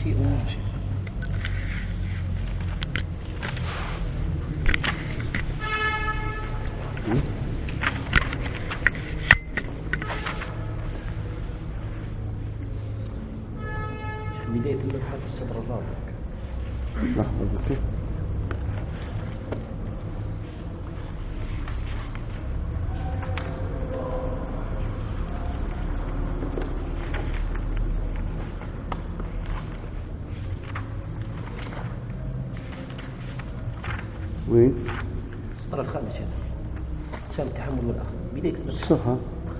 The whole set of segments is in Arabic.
شيء ماشي. بداية المبحث السطر الرابع. لحظة كيف؟ وين؟ السطر الخامس هذا سام التحمل والأخذ بداية الصفحة.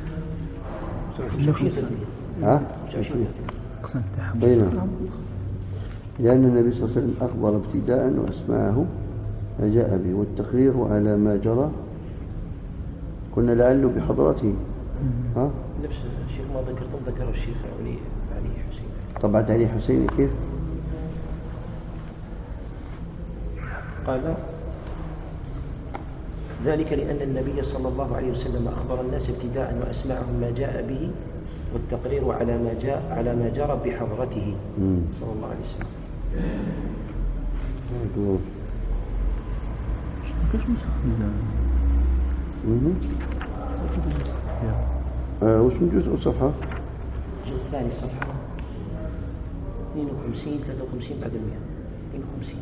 أقسام التحمل. بينهم. لأن النبي صلى الله عليه وسلم أخبر ابتداء وأسمعه ما جاء به والتقرير على ما جرى كنا لعله بحضرته. ها؟ نفس الشيخ ما ذكره الشيخ علي حسين. طبعت علي حسين كيف؟ قال ذلك لأن النبي صلى الله عليه وسلم أخبر الناس ابتداء وأسمعهم ما جاء به والتقرير على ما جرى بحضرته صلى الله عليه وسلم. كيف نسخ وش من جزء الصفحة؟ الجزء الثاني صفحة 52 53 بعد 100 52.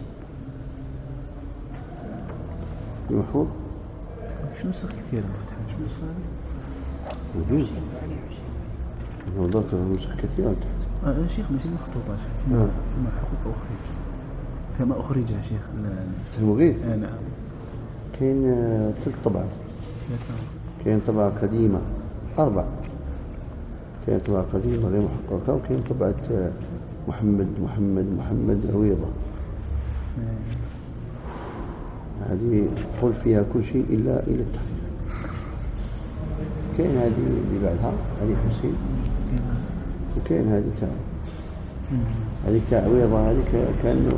المحفوظ؟ شو نسخ كثير مفتح شو نسخ هذا؟ يجوز. أنا ذكر نسخ كثيرة تحت. شيخ ماشي مخطوطة شيخ. ما حقوق أخرج. كما أخرج يا شيخ. المغيث؟ نعم. كاين 3 طبعات. كاين طبعة قديمة 4. كاين طبعة قديمة غير محققة وكاين طبعة محمد عويضة. هذه قل فيها كل شيء إلا التحقيق. كاين هذه اللي بعدها علي حسين وكاين هذه تاع هذه تاع عويضة. هذه كأنه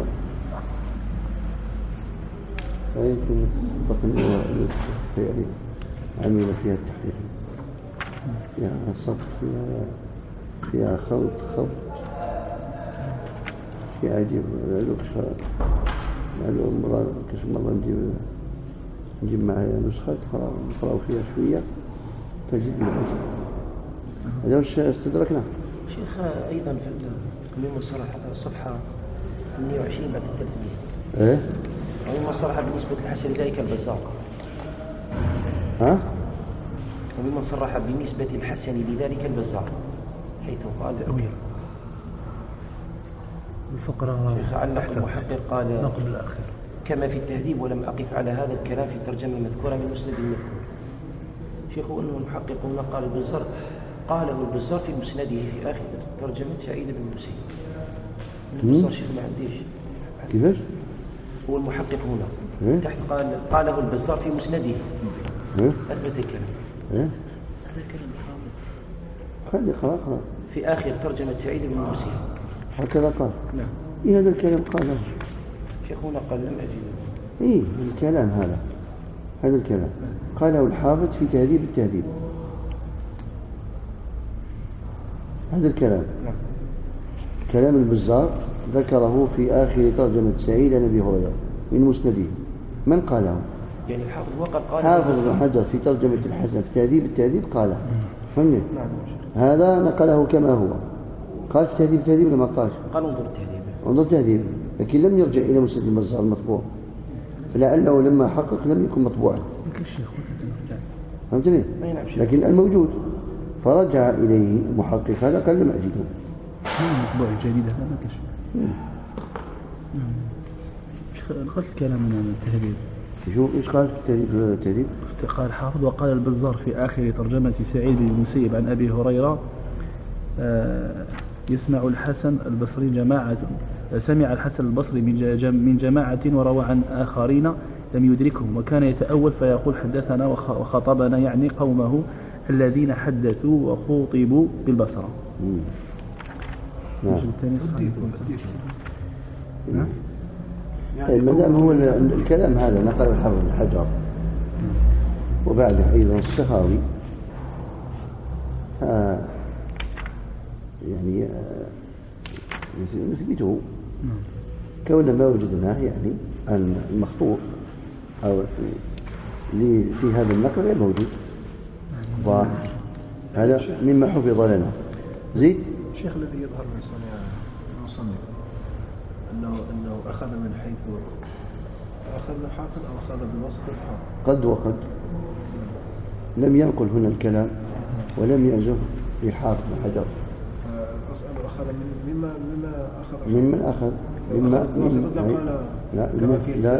يمكن تقنية يعني عمل فيها التحقيق. يعني صف فيها خلط شيء عجيب. مرة كش مرة نجيب معها نسخة نقرأ فيها شوية تجد العجيب. هذا وش استدركنا؟ شيخ أيضا في مما صرح الصفحة 120 بعد 300. إيه؟ ومما صرح بالنسبة للحسن ذلك البزار. ها؟ ومما صرح بالنسبة للحسن لذلك البزار حيث قال الفقرة علق المحقق قال نقل الأخير كما في التهذيب ولم أقف على هذا الكلام في الترجمة المذكورة من مسند المذكور. شيخ أنه المحقق هنا قال البزار قاله البزار في مسنده في آخر ترجمة سعيد بن المسيب. البزار شيخ ما عنديش كيفاش؟ هو المحقق هنا تحت قاله البزار في مسنده أثبت الكلام. هذا كلام خلي قرأ في آخر ترجمة سعيد بن المسيب هكذا قال. نعم. إيه هذا الكلام قاله شيخ هنا قال لم أجده. إيه الكلام هذا الكلام قاله الحافظ في تهذيب التهذيب. هذا الكلام كلام البزار ذكره في آخر ترجمة سعيد عن أبي هريرة من مسنده. من قاله؟ يعني الحافظ وقد قال حافظ بن حجر في ترجمة الحسن في تهذيب التهذيب قاله. فهمت؟ هذا نقله كما هو. قال في تهذيب التهذيب لما قال انظر التهذيب لكن لم يرجع إلى مسند البزار المطبوع فلعله لما حقق لم يكن مطبوعا. فهمتني؟ لكن الموجود فرجع إليه محقق هذا قال لم أجده. المطبوع الجديد هذا ما كشف. نقلت الكلام من التهذيب. شوف إيش قال في التهذيب؟ قال حافظ وقال البزار في آخر ترجمة سعيد بن المسيب عن أبي هريرة يسمع الحسن البصري سمع الحسن البصري من جماعة وروى عن آخرين لم يدركهم وكان يتأول فيقول حدثنا وخطبنا يعني قومه الذين حدثوا وخوطبوا بالبصرة. ما دام هو الكلام هذا نقل الحافظ بن حجر وبعده أيضا السخاوي يعني نثبته. كون ما وجدناه يعني المخطوط أو في هذا النقل غير موجود ظاهر. هذا مما حفظ لنا. زيد. الشيخ الذي يظهر من صنيع المصنف أنه أخذ من حيث أخذ الحافظ أو أخذ بوسط الحافظ. قد وقد لم ينقل هنا الكلام ولم يعزه في حافظ حجر. أسأل أخذ مما أخذ ممن أخذ لا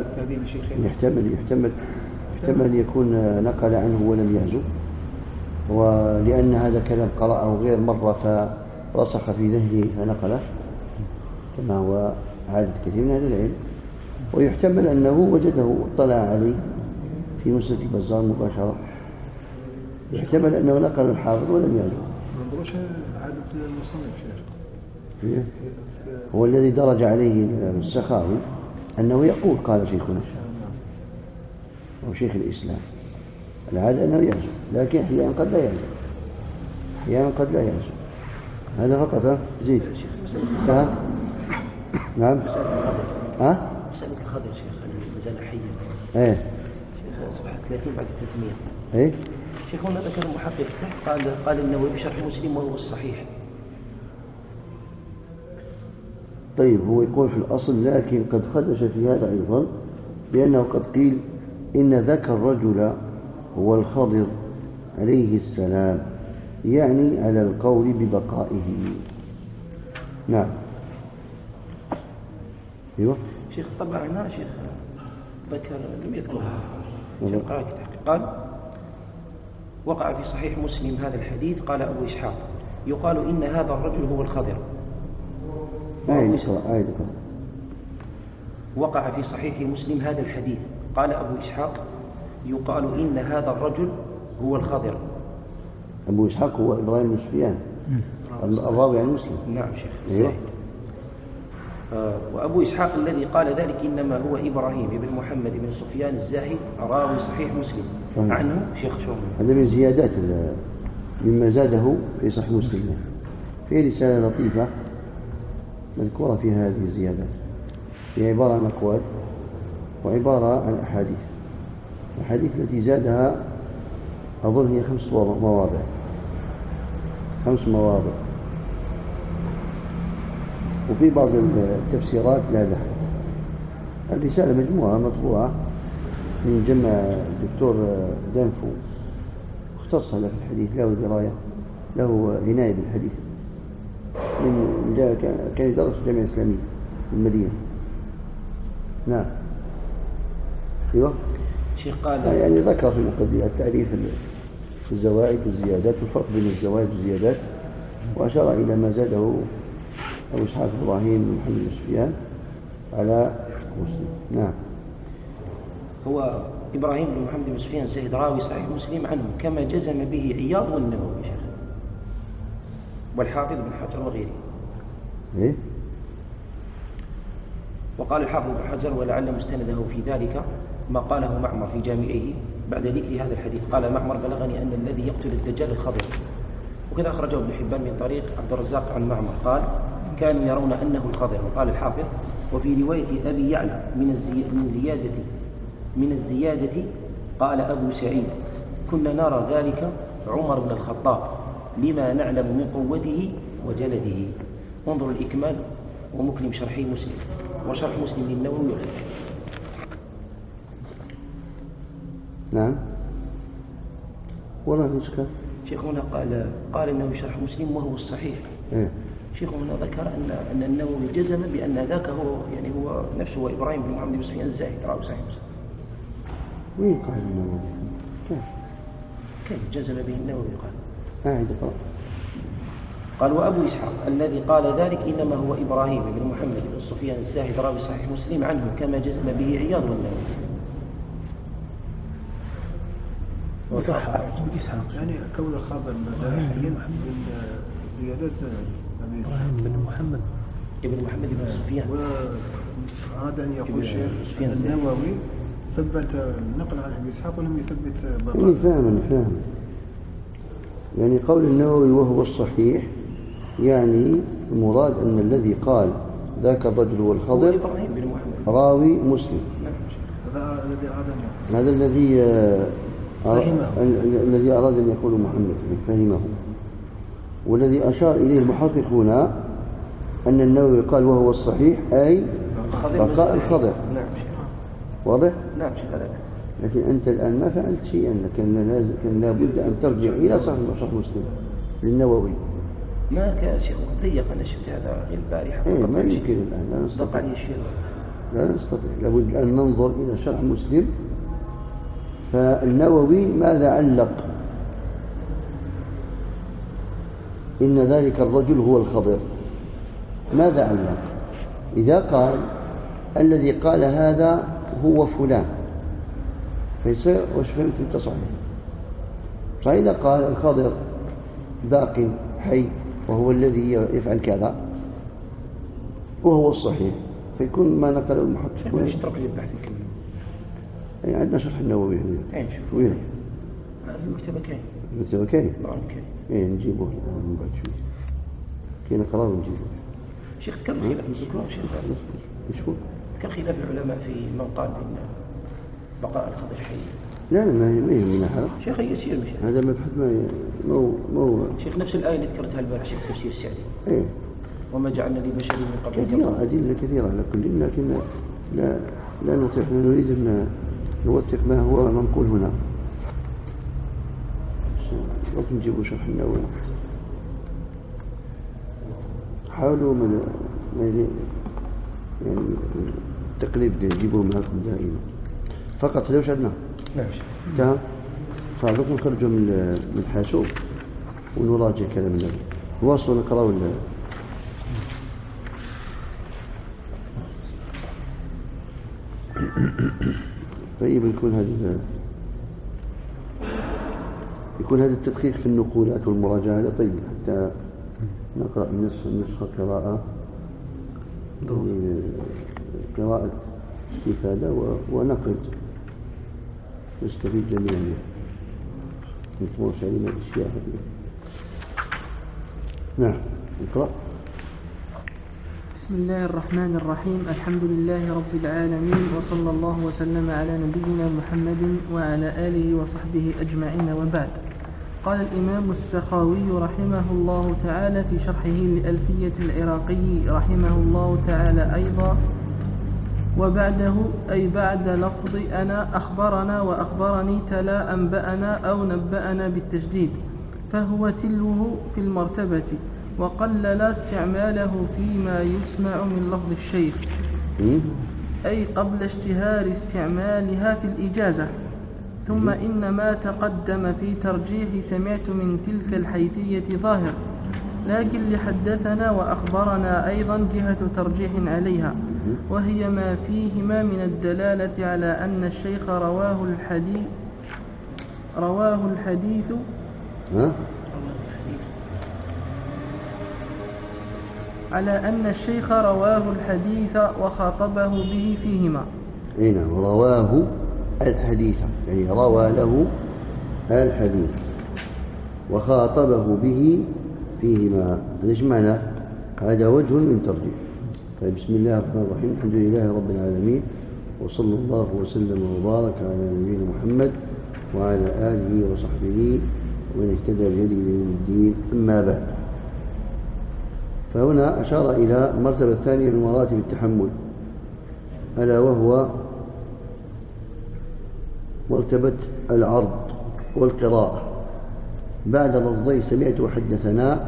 يحتمل يكون نقل عنه ولم يعزه، ولأن هذا كلام قرأه غير مرة فرسخ في ذهنه فنقله كما هو عادة كثير من أهل العلم. ويحتمل أنه وجده اطلع عليه في مسند البزار مباشرة. يحتمل أنه نقل الحافظ ولم يعزه. ما نظرش عادة المصنف شيخ. هو الذي درج عليه السخاوي أنه يقول قال شيخنا أو شيخ الإسلام العادة أنه يعزو، لكن أحيانا قد لا يعزو. هذا فقط. زيد. نعم. مسألة الخضر شيخ المزال حيا. شيخ صفحة 30 بعد 300. شيخ هنا ذكر المحقق قال النووي بشرح مسلم وهو الصحيح. طيب هو يقول في الأصل لكن قد خدش في هذا أيضا بأنه قد قيل إن ذاك الرجل هو الخضر عليه السلام، يعني على القول ببقائه. نعم. ايوه شيخ. طبعا هنا شيخ ذكر لم يذكرها في قراءة قال وقع في صحيح مسلم هذا الحديث. قال أبو إسحاق يقال إن هذا الرجل هو الخضر. وقع في صحيح مسلم هذا الحديث. قال أبو إسحاق يقال إن هذا الرجل هو الخضر. أبو إسحاق هو إبراهيم بن سفيان الراوي عن مسلم. نعم شيخ. وأبو إسحاق الذي قال ذلك إنما هو إبراهيم بن محمد بن سفيان الزاهد راوي صحيح مسلم عنه شيخ شوم. هذا من زيادات مما زاده في صحيح مسلم. في رسالة لطيفة مذكورة في هذه الزيادات، هي عبارة عن أقوال وعبارة عن أحاديث. الأحاديث التي زادها أظن هي 5 مواضع. 5 مواضع. وفي بعض التفسيرات لا ذكر. الرسالة مجموعة مطبوعة من جمع الدكتور دانفو، اختص له في الحديث، له دراية، له عناية بالحديث، كان يدرس في الجامعة الإسلامية في المدينة. نعم. ايوه شيخ. قال يعني ذكر في المقدمة التعريف في الزوائد والزيادات والفرق بين الزوائد والزيادات، وأشار إلى ما زاده أبو إسحاق إبراهيم بن محمد بن سفيان على مسلم. نعم. هو إبراهيم بن محمد بن سفيان الزاهد راوي صحيح مسلم عنه كما جزم به عياض والنووي شيخ والحافظ بن حجر وغيره. وقال الحافظ بن حجر ولعل مستنده في ذلك ما قاله معمر في جامعه بعد ذكر هذا الحديث. قال معمر بلغني أن الذي يقتل الدجال الخضر. وكذا أخرجه ابن حبان من طريق عبد الرزاق عن معمر قال كانوا يرون أنه الخضر. وقال الحافظ وفي رواية أبي يعلى من الزيادة قال أبو سعيد كنا نرى ذلك عمر بن الخطاب لما نعلم من قوته وجلده. انظر الإكمال ومكرم شرحي مسلم وشرح مسلم للنووي وغيره. نعم. والله نسكت. شيخ هنا قال إنه شرح مسلم وهو الصحيح. شيخ هنا ذكر أن النووي جزم بأن ذاك هو نفسه هو إبراهيم بن محمد بن سفيان الزاهد راوي صحيح مسلم. وين قال النووي؟ كيف جزم به النووي؟ قال وأبو إسحاق الذي قال ذلك إنما هو إبراهيم بن محمد بن سفيان الزاهد راوي صحيح مسلم عنه كما جزم به عياض والنووي. وصح إسحاق يعني كون الخبر مزاحيا من زيادات إبراهيم بن محمد بن سفيان. وأراد أن يقول شيخ النووي ثبت النقل عن أبي إسحاق ولم يثبت بقاء. فاهم. يعني قول النووي وهو الصحيح يعني المراد أن الذي قال ذاك الرجل هو الخضر راوي مسلم. هذا الذي أراد أن يقول محمد فهمه. والذي أشار إليه المحققون أن النووي قال وهو الصحيح أي بقاء الخضر. واضح؟ نعم. لكن أنت الآن ما فعلت شيئا، كان لابد أن ترجع إلى صحيح مسلم للنووي. ما كان شيء ضيق. أنا شفت هذا البارحة. ما يمكن الآن، لا نستطيع. لابد أن ننظر إلى شرح مسلم. فالنووي ماذا علق؟ إن ذلك الرجل هو الخضر. ماذا علق؟ إذا قال الذي قال هذا هو فلان فيصير وش فهمت انت صحيح. فإذا قال الخضر باق حي وهو الذي يفعل كذا وهو الصحيح فيكون ما نقل المحقق. ايش ترك لي البحث يمكن؟ يعني عندنا شرح النووي هنا. وين؟ في المكتبة كاين. المكتبة كاين؟ نعم كاين. ايه نجيبه من بعد شوي. كاين نقراه ونجيبه. شيخ كم خلاف الذكور شيخ؟ مشكور. كم خلاف العلماء في من قال إن بقاء الخضر حي؟ لا ما يهمنا هذا. شيخ يسير مش هذا مبحث مو شيخ نفس الآية اللي ذكرتها البارح شيخ تفسير السعدي. ايه. وما جعلنا لبشر من قبل كثيرة أدلة كثيرة على كل، لكن لا نطيح. نريد أن نوثق ما هو منقول هنا. لكن نجيبوا شرح النووي. حاولوا يعني التقليد يجيبوه معكم دائما. فقط لو شدنا. نعم. فعندكم نخرجوا من الحاشوب ونراجع كلام النبي. نواصلوا نقرأ ولا؟ طيب يكون هذا التدقيق في النقولات والمراجعة هذا طيب حتى نقرأ نسخة قراءة قراءة استفادة ونقد نستفيد جميعا. نتمرش علينا الأشياء هذه. نعم نقرأ. بسم الله الرحمن الرحيم. الحمد لله رب العالمين، وصلى الله وسلم على نبينا محمد وعلى آله وصحبه أجمعين، وبعد. قال الإمام السخاوي رحمه الله تعالى في شرحه لألفية العراقي رحمه الله تعالى أيضا: وبعده أي بعد لفظ أنا أخبرنا وأخبرني تلا أنبأنا أو نبأنا بالتشديد، فهو تلوه في المرتبة، وقلل استعماله فيما يسمع من لفظ الشيخ، أي قبل اشتهار استعمالها في الإجازة. ثم إن ما تقدم في ترجيح سمعت من تلك الحيثية ظاهر، لكن لحدثنا وأخبرنا أيضا جهة ترجيح عليها، وهي ما فيهما من الدلالة على أن الشيخ رواه الحديث وخاطبه به فيهما. نعم، رواه الحديث يعني روى له الحديث وخاطبه به فيهما. هذا ايش معنى؟ هذا وجه من ترجيح. طيب بسم الله الرحمن الرحيم. الحمد لله رب العالمين، وصلى الله وسلم وبارك على نبينا محمد وعلى آله وصحبه ومن اهتدى بهديه إلى يوم الدين. أما بعد، فهنا أشار إلى المرتبة الثانية من مراتب التحمل، ألا وهو مرتبة العرض والقراءة. بعد لفظي سمعت وحدثنا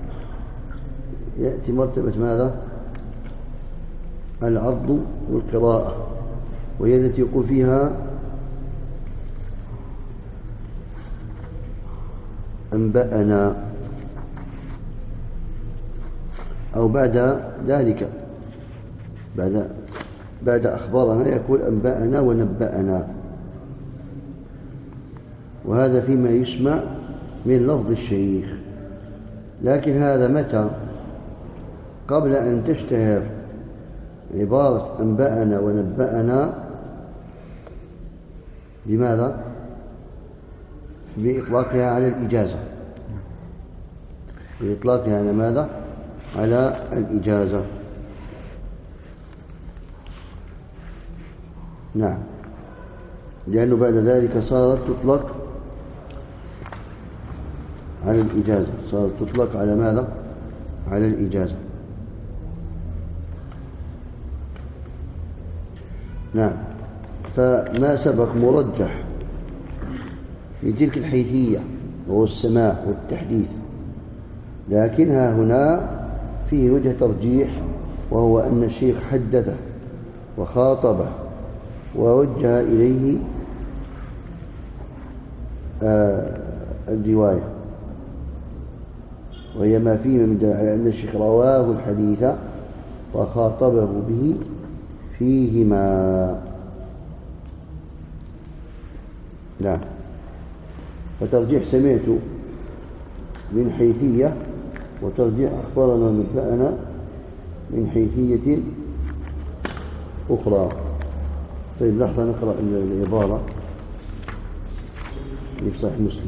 يأتي مرتبة ماذا؟ العرض والقراءة، وهي التي يقول فيها أنبأنا، أو بعد ذلك بعد أخبارنا يقول أنبأنا ونبأنا، وهذا فيما يسمع من لفظ الشيخ. لكن هذا متى؟ قبل أن تشتهر عبارة أنبأنا ونبأنا. لماذا؟ بإطلاقها على الإجازة. بإطلاقها على ماذا؟ على الإجازة. نعم، لأنه بعد ذلك صارت تطلق على الإجازة، صارت تطلق على ماذا؟ على الإجازة. نعم، فما سبق مرجح في تلك الحيثية وهو السماع والتحديث، لكنها هنا فيه وجه ترجيح، وهو أن الشيخ حدثه وخاطبه ووجه إليه الرواية، وهي ما فيه من دليل على أن الشيخ رواه الحديث وخاطبه به فيهما. نعم، فترجيح سمعت من حيثية، وترجيح أخبرنا ونبأنا من حيثية أخرى. طيب لحظة نقرأ العبارة في صحيح مسلم.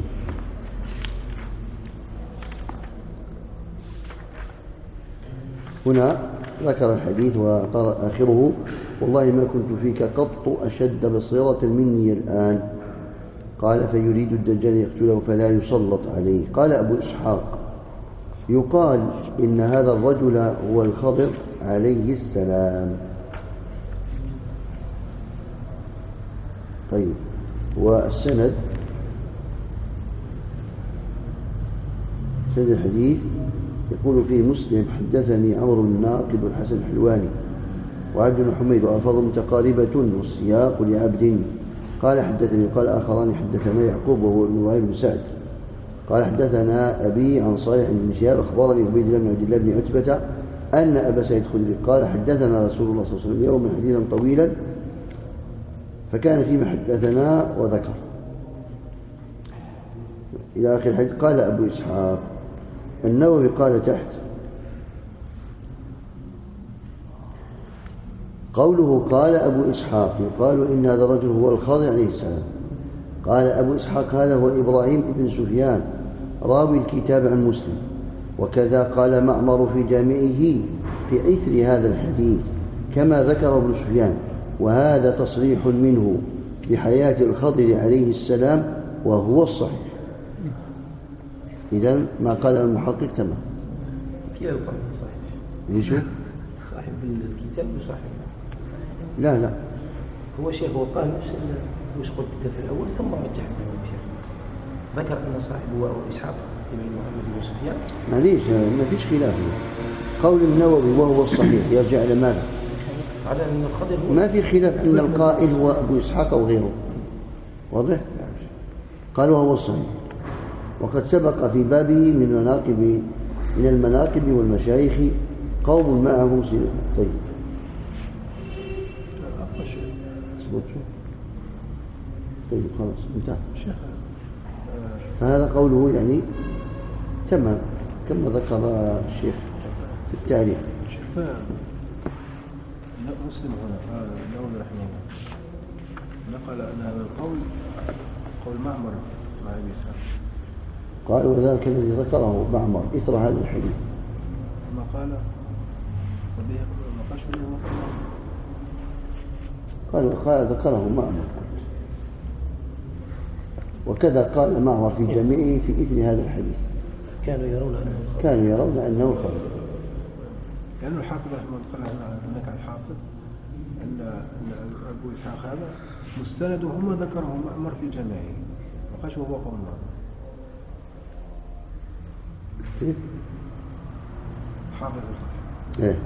هنا ذكر الحديث وقال آخره: والله ما كنت فيك قط أشد بصيرة مني الآن. قال: فيريد الدجال يقتله فلا يسلط عليه. قال أبو إسحاق: يقال إن هذا الرجل هو الخضر عليه السلام. طيب، والسند سند الحديث يقول فيه مسلم: حدثني عمرو بن ناقد والحسن الحلواني وعبد بن حميد وألفاظ متقاربة والسياق لعبد. قال: حدثني. قال آخران: حدثنا يعقوب وهو ابن وهيب بن سعد. قال: حدثنا أبي عن صالح بن شهاب أخبرني عبيد الله بن عبد الله بن عتبة أن أبا سعيد الخدري قال: حدثنا رسول الله صلى الله عليه وسلم يوما حديثا طويلا فكان فيما حدثنا وذكر إلى آخر الحديث. قال أبو إسحاق. النووي قال تحت: قوله قال أبو إسحاق يقال إن هذا الرجل هو الخضر عليه السلام. قال أبو إسحاق: هذا هو إبراهيم بن سفيان راوي الكتاب عن مسلم. وكذا قال معمر في جامعه في إثر هذا الحديث كما ذكر ابن سفيان، وهذا تصريح منه بحياة الخضر عليه السلام وهو الصحيح. إذن ما قال المحقق تمام. كيف يقال صحيح؟ ليش؟ صاحب الكتاب وصاحب لا هو شيخ، هو قال نفس وش قلت في الأول ثم رجح الشيخ، ذكر أن صاحبه هو إسحاق بن محمد بن سفيان. معليش، ما فيش خلاف. قول النووي وهو الصحيح يرجع إلى ماذا؟ على أن الخضر هو ما في خلاف أن القائل هو أبو إسحاق أو غيره، واضح؟ قال وهو الصحيح. وقد سبق في بابه من المناقب والمشايخ قوم معهم سلاح. طيب طيب خلاص انتهى. فهذا قوله يعني تمام كما ذكر الشيخ في التعريف. مسلم هنا النووي رحمه الله نقل أن هذا القول قول معمر مع أبي إسحاق. قال: وذلك الذي ذكره معمر إثر هذا الحديث. ما قال وبه نقاش به قال ذكره معمر. وكذا قال معمر في جميعه في إثر هذا الحديث. كانوا يرون أنه خبر. لأن الحافظ رحمه الله قال هناك الحافظ أن أبو إسحاق هذا مستند هم ذكره معمر في جميعه وقاش وهو قول معمر. كيف؟ حافظ إيه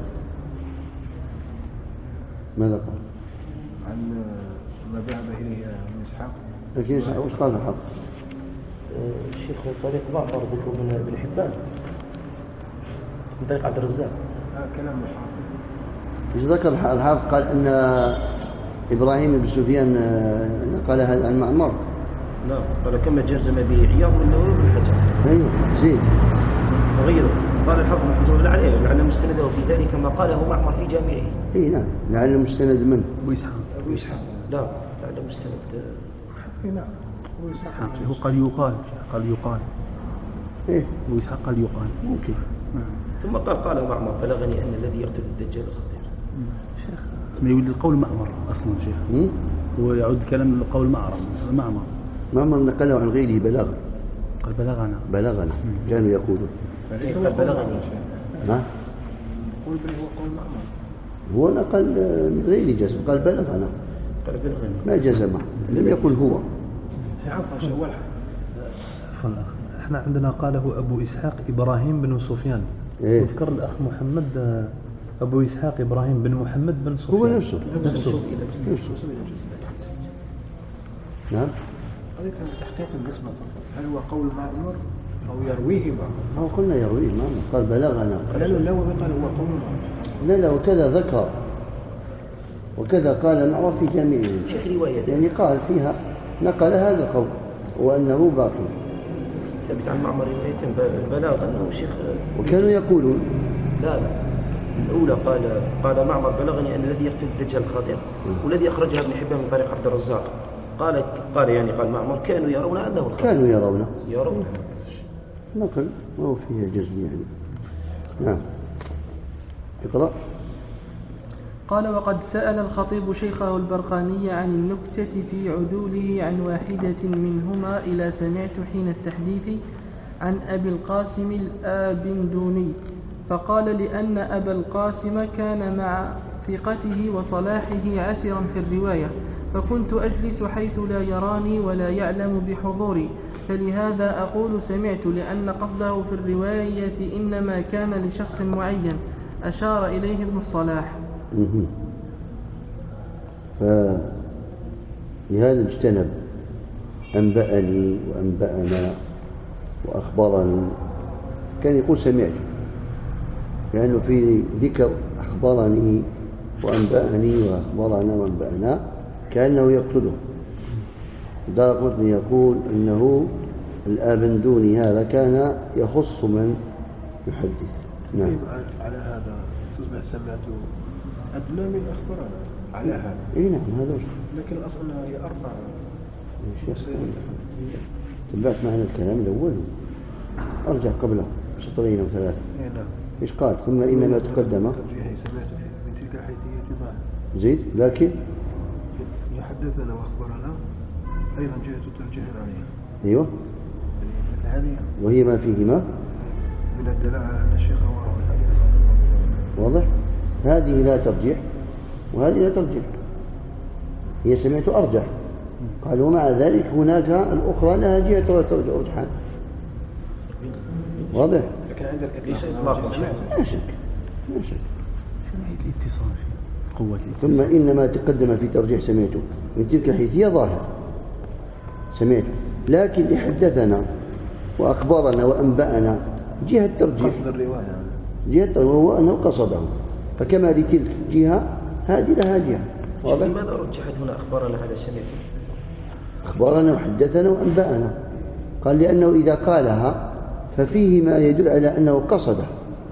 ماذا قال؟ عن ما ذهب إليه ابن إسحاق. لكن إسحاق وش قال الحافظ؟ الشيخ طريق معمر ذكر من ابن حبان من طريق عبد الرزاق. كلام الحافظ. إيش ذكر الحافظ؟ قال أن إبراهيم بن سفيان نقل هذا عن معمر. نعم قال كما جزم به عياض والنووي والحجر. أيوه زيد وغيره. قال الحافظ رحمه الله عليه لعل مستنده في ذلك ما قاله معمر في جامعه. اي نعم لعل مستند من أبو إسحاق. لا لعل مستند. نعم أبو إسحاق. هو قال يقال إيه؟ أبو إسحاق قال يقال ممكن. ثم قال معمر بلغني أن الذي يقتل الدجال خطير. شيخ ما يقول القول معمر أصلا شيخ. هو يعود كلام القول معمر نقله عن غيره بلغ. قال بلغنا كانوا يقولون. بلغني. ها؟ قول به هو قول معمر. هو نقل من غير جزم قال بلغنا. ما جزمه لم يقل هو. احنا عندنا قاله أبو إسحاق إبراهيم بن سفيان. إيه؟ وذكر الأخ محمد أبو إسحاق إبراهيم بن محمد بن سفيان. هو نفسه. نعم. هذا كان تحقيق النسبة. هل هو قول معمر أو يرويه معمر؟ هو قلنا يرويه معمر قال بلغنا. قال النووي قال هو قول معمر. لا وكذا ذكر وكذا قال معمر في جميع يعني قال فيها نقل هذا القول وأنه باقي. ثبت عن معمر رواية بلاغ أنه شيخ. وكانوا يقولون لا الأولى قال معمر بلغني أن الذي يقتل الدجال خاطئ والذي أخرجها ابن حبان من طريق عبد الرزاق قال معمر كانوا يرون أنه الخاطئ. كانوا يرون نقل ما هو فيها جزم يعني. نعم. اقرأ. قال وقد سأل الخطيب شيخه البرقاني عن النكتة في عدوله عن واحدة منهما إلى سمعت حين التحديث عن أبي القاسم الآبندوني فقال لأن أبا القاسم كان مع ثقته وصلاحه عسرا في الرواية فكنت أجلس حيث لا يراني ولا يعلم بحضوري فلهذا أقول سمعت لأن قصده في الرواية إنما كان لشخص معين أشار إليه ابن الصلاح. فلهذا اجتنب أنبأني وأنبأنا وأخبرني كان يقول سمعت لأنه في ذكر أخبرني وأنبأني وأخبرنا وأنبأنا كأنه يقتله. دارقطني يقول أنه الآبندوني هذا كان يخص من يحدث. نعم. على هذا تصبح سمعته أدنى من أخبرنا على هذا. إيه نعم هذا لكن الأصل أنها هي أربعة. تبعت معنا الكلام الأول أرجع قبله سطرين أو ثلاثة. نعم. إيش قال ثم إنما تقدم سمعت من تلك الحيثية معه زيد لكن يحدثنا وأخبرنا أيضا جهة ترجح عليها. أيوه هذه وهي ما فيهما من الدلاء على أن الشيخ رواه الحديث. واضح. هذه لا ترجح وهذه لا ترجح هي سمعت أرجح قال ومع ذلك هناك الأخرى لها جهة رجحان. واضح. لكن عندك لا شك الاتصال قوة ثم إنما تقدم في ترجيح سمعته من تلك الحيثية ظاهر سمعته لكن حدثنا وأخبرنا وأنبأنا جهة ترجيح قصد الرواية جهة وهو أنه قصده فكما لتلك جهة هذه لها جهة. واضح. لماذا رجحت هنا أخبارنا على سمعته؟ أخبارنا وحدثنا وأنبأنا قال لأنه إذا قالها ففيه ما يدل على أنه قصده.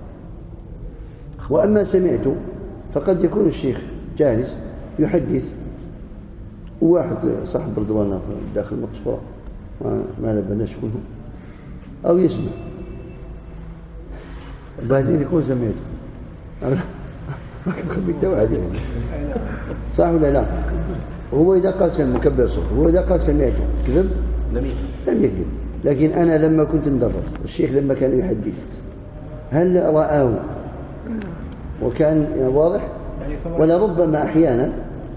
وأما سمعت فقد يكون الشيخ جالس يحدث وواحد صاحب رضوانه داخل المقصورة ما لبناش منه أو يسمع بعدين يكون سمعت صح ولا لا. وهو إذا قال سمع مكبر صوت وهو إذا قال سمعته كذب لم يكذب. لكن أنا لما كنت ندرس الشيخ لما كان يحدث هل رآه وكان واضح ولا ربما أحيانا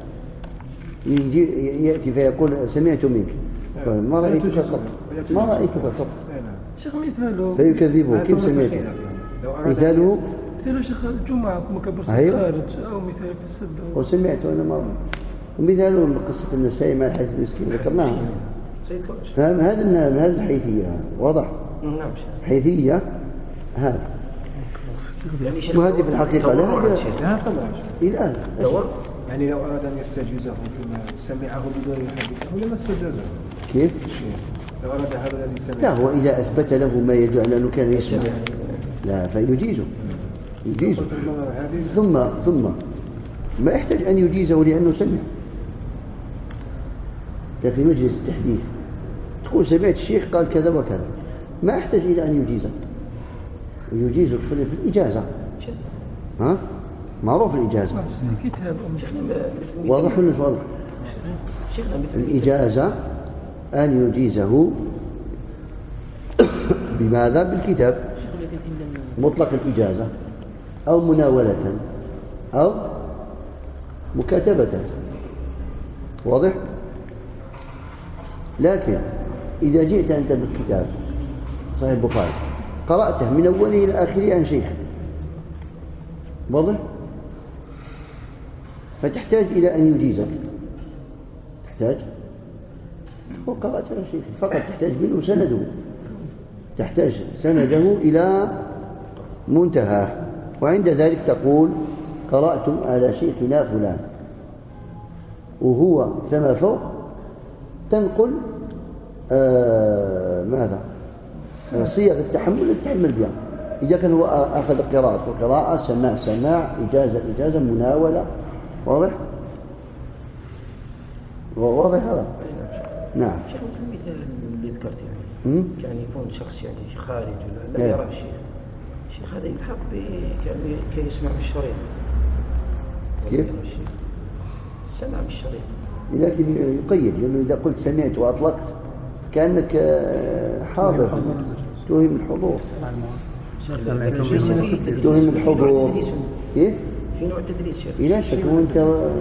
يأتي فيقول سمعت منك ما رأيتك قط شيخ مثاله فيكذبه كيف سمعته مثاله شيخ الجمعة مكبر صوت أيوه. خارج أو مثال في السد وسمعته أنا مرة ومثاله قصة النسائي مع الحديث المسكين ذكرناها فهم هذا من هذه الحيثية واضح. نعم. حيثية هذا وهذه في الحقيقة لا الآن يعني لو أراد أن يستجيزه فيما سمعه بدون يحدثه لما استجازه. كيف؟ لو أراد هذا الذي سمعه لا هو إذا أثبت له ما يدل على أنه كان يسمع لا فيجيزه ثم ما يحتاج أن يجيزه لأنه سمع. في مجلس التحديث تقول سمعت الشيخ قال كذا وكذا ما يحتاج إلى أن يجيزك، ويجيزك في الإجازة. ها؟ معروف الإجازة. واضح ولا مش واضح؟ الإجازة أن يجيزه بماذا؟ بالكتاب، مطلق الإجازة أو مناولة أو مكاتبة. واضح؟ لكن إذا جئت أنت بالكتاب صحيح البخاري قرأته من أوله إلى آخره عن شيخ، واضح؟ فتحتاج إلى أن يجيزك، تحتاج وقرأت عن شيخ فقط، تحتاج منه سنده، تحتاج سنده إلى منتهى، وعند ذلك تقول قرأت على شيخنا فلان، وهو كما فوق تنقل ماذا؟ صيغ التحمل اللي تحمل بها. إذا كان هو أخذ قراءة سماع إجازة مناولة. واضح؟ واضح هذا؟ نعم. شيخ المثال اللي ذكرت يعني يكون شخص يعني خارج ولا لا يرى الشيخ هذا يلحق كي يسمع بالشريط. كيف؟ سمع بالشريط. لكن يقيد، لأنه إذا قلت سمعت وأطلقت كأنك حاضر، توهم الحضور. توهم الحضور. كيف؟ في نوع تدريس شيخ. لا شك، وانت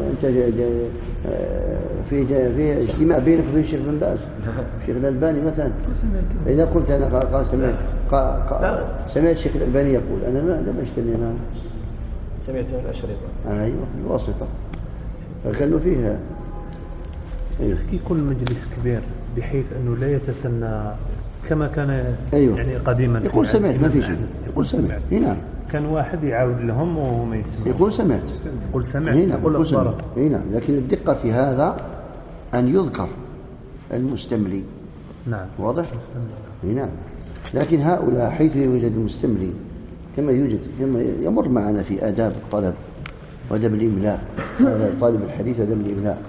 في اجتماع بينك وبين الشيخ بن باز، الشيخ الألباني مثلا، إذا قلت أنا قال سمعت الشيخ الألباني يقول، أنا لم أجتمع معه، سمعت من الأشرطة. أيوة الواسطة، فكانوا فيها. يكون مجلس كبير بحيث أنه لا يتسنى كما كان أيوة. يعني قديما، يقول سمعت ما في شيء، يقول سمعت. هنا كان واحد يعاود لهم وهم يسمعون، يقول سمعت، يقول سمعت، يقول أخبره. هنا لكن الدقة في هذا أن يذكر المستملي. نعم. واضح؟ نعم. لكن هؤلاء حيث يوجد المستملي كما يمر معنا في آداب الطلب وأدب الإملاء، هذا طالب الحديث وأدب الإملاء،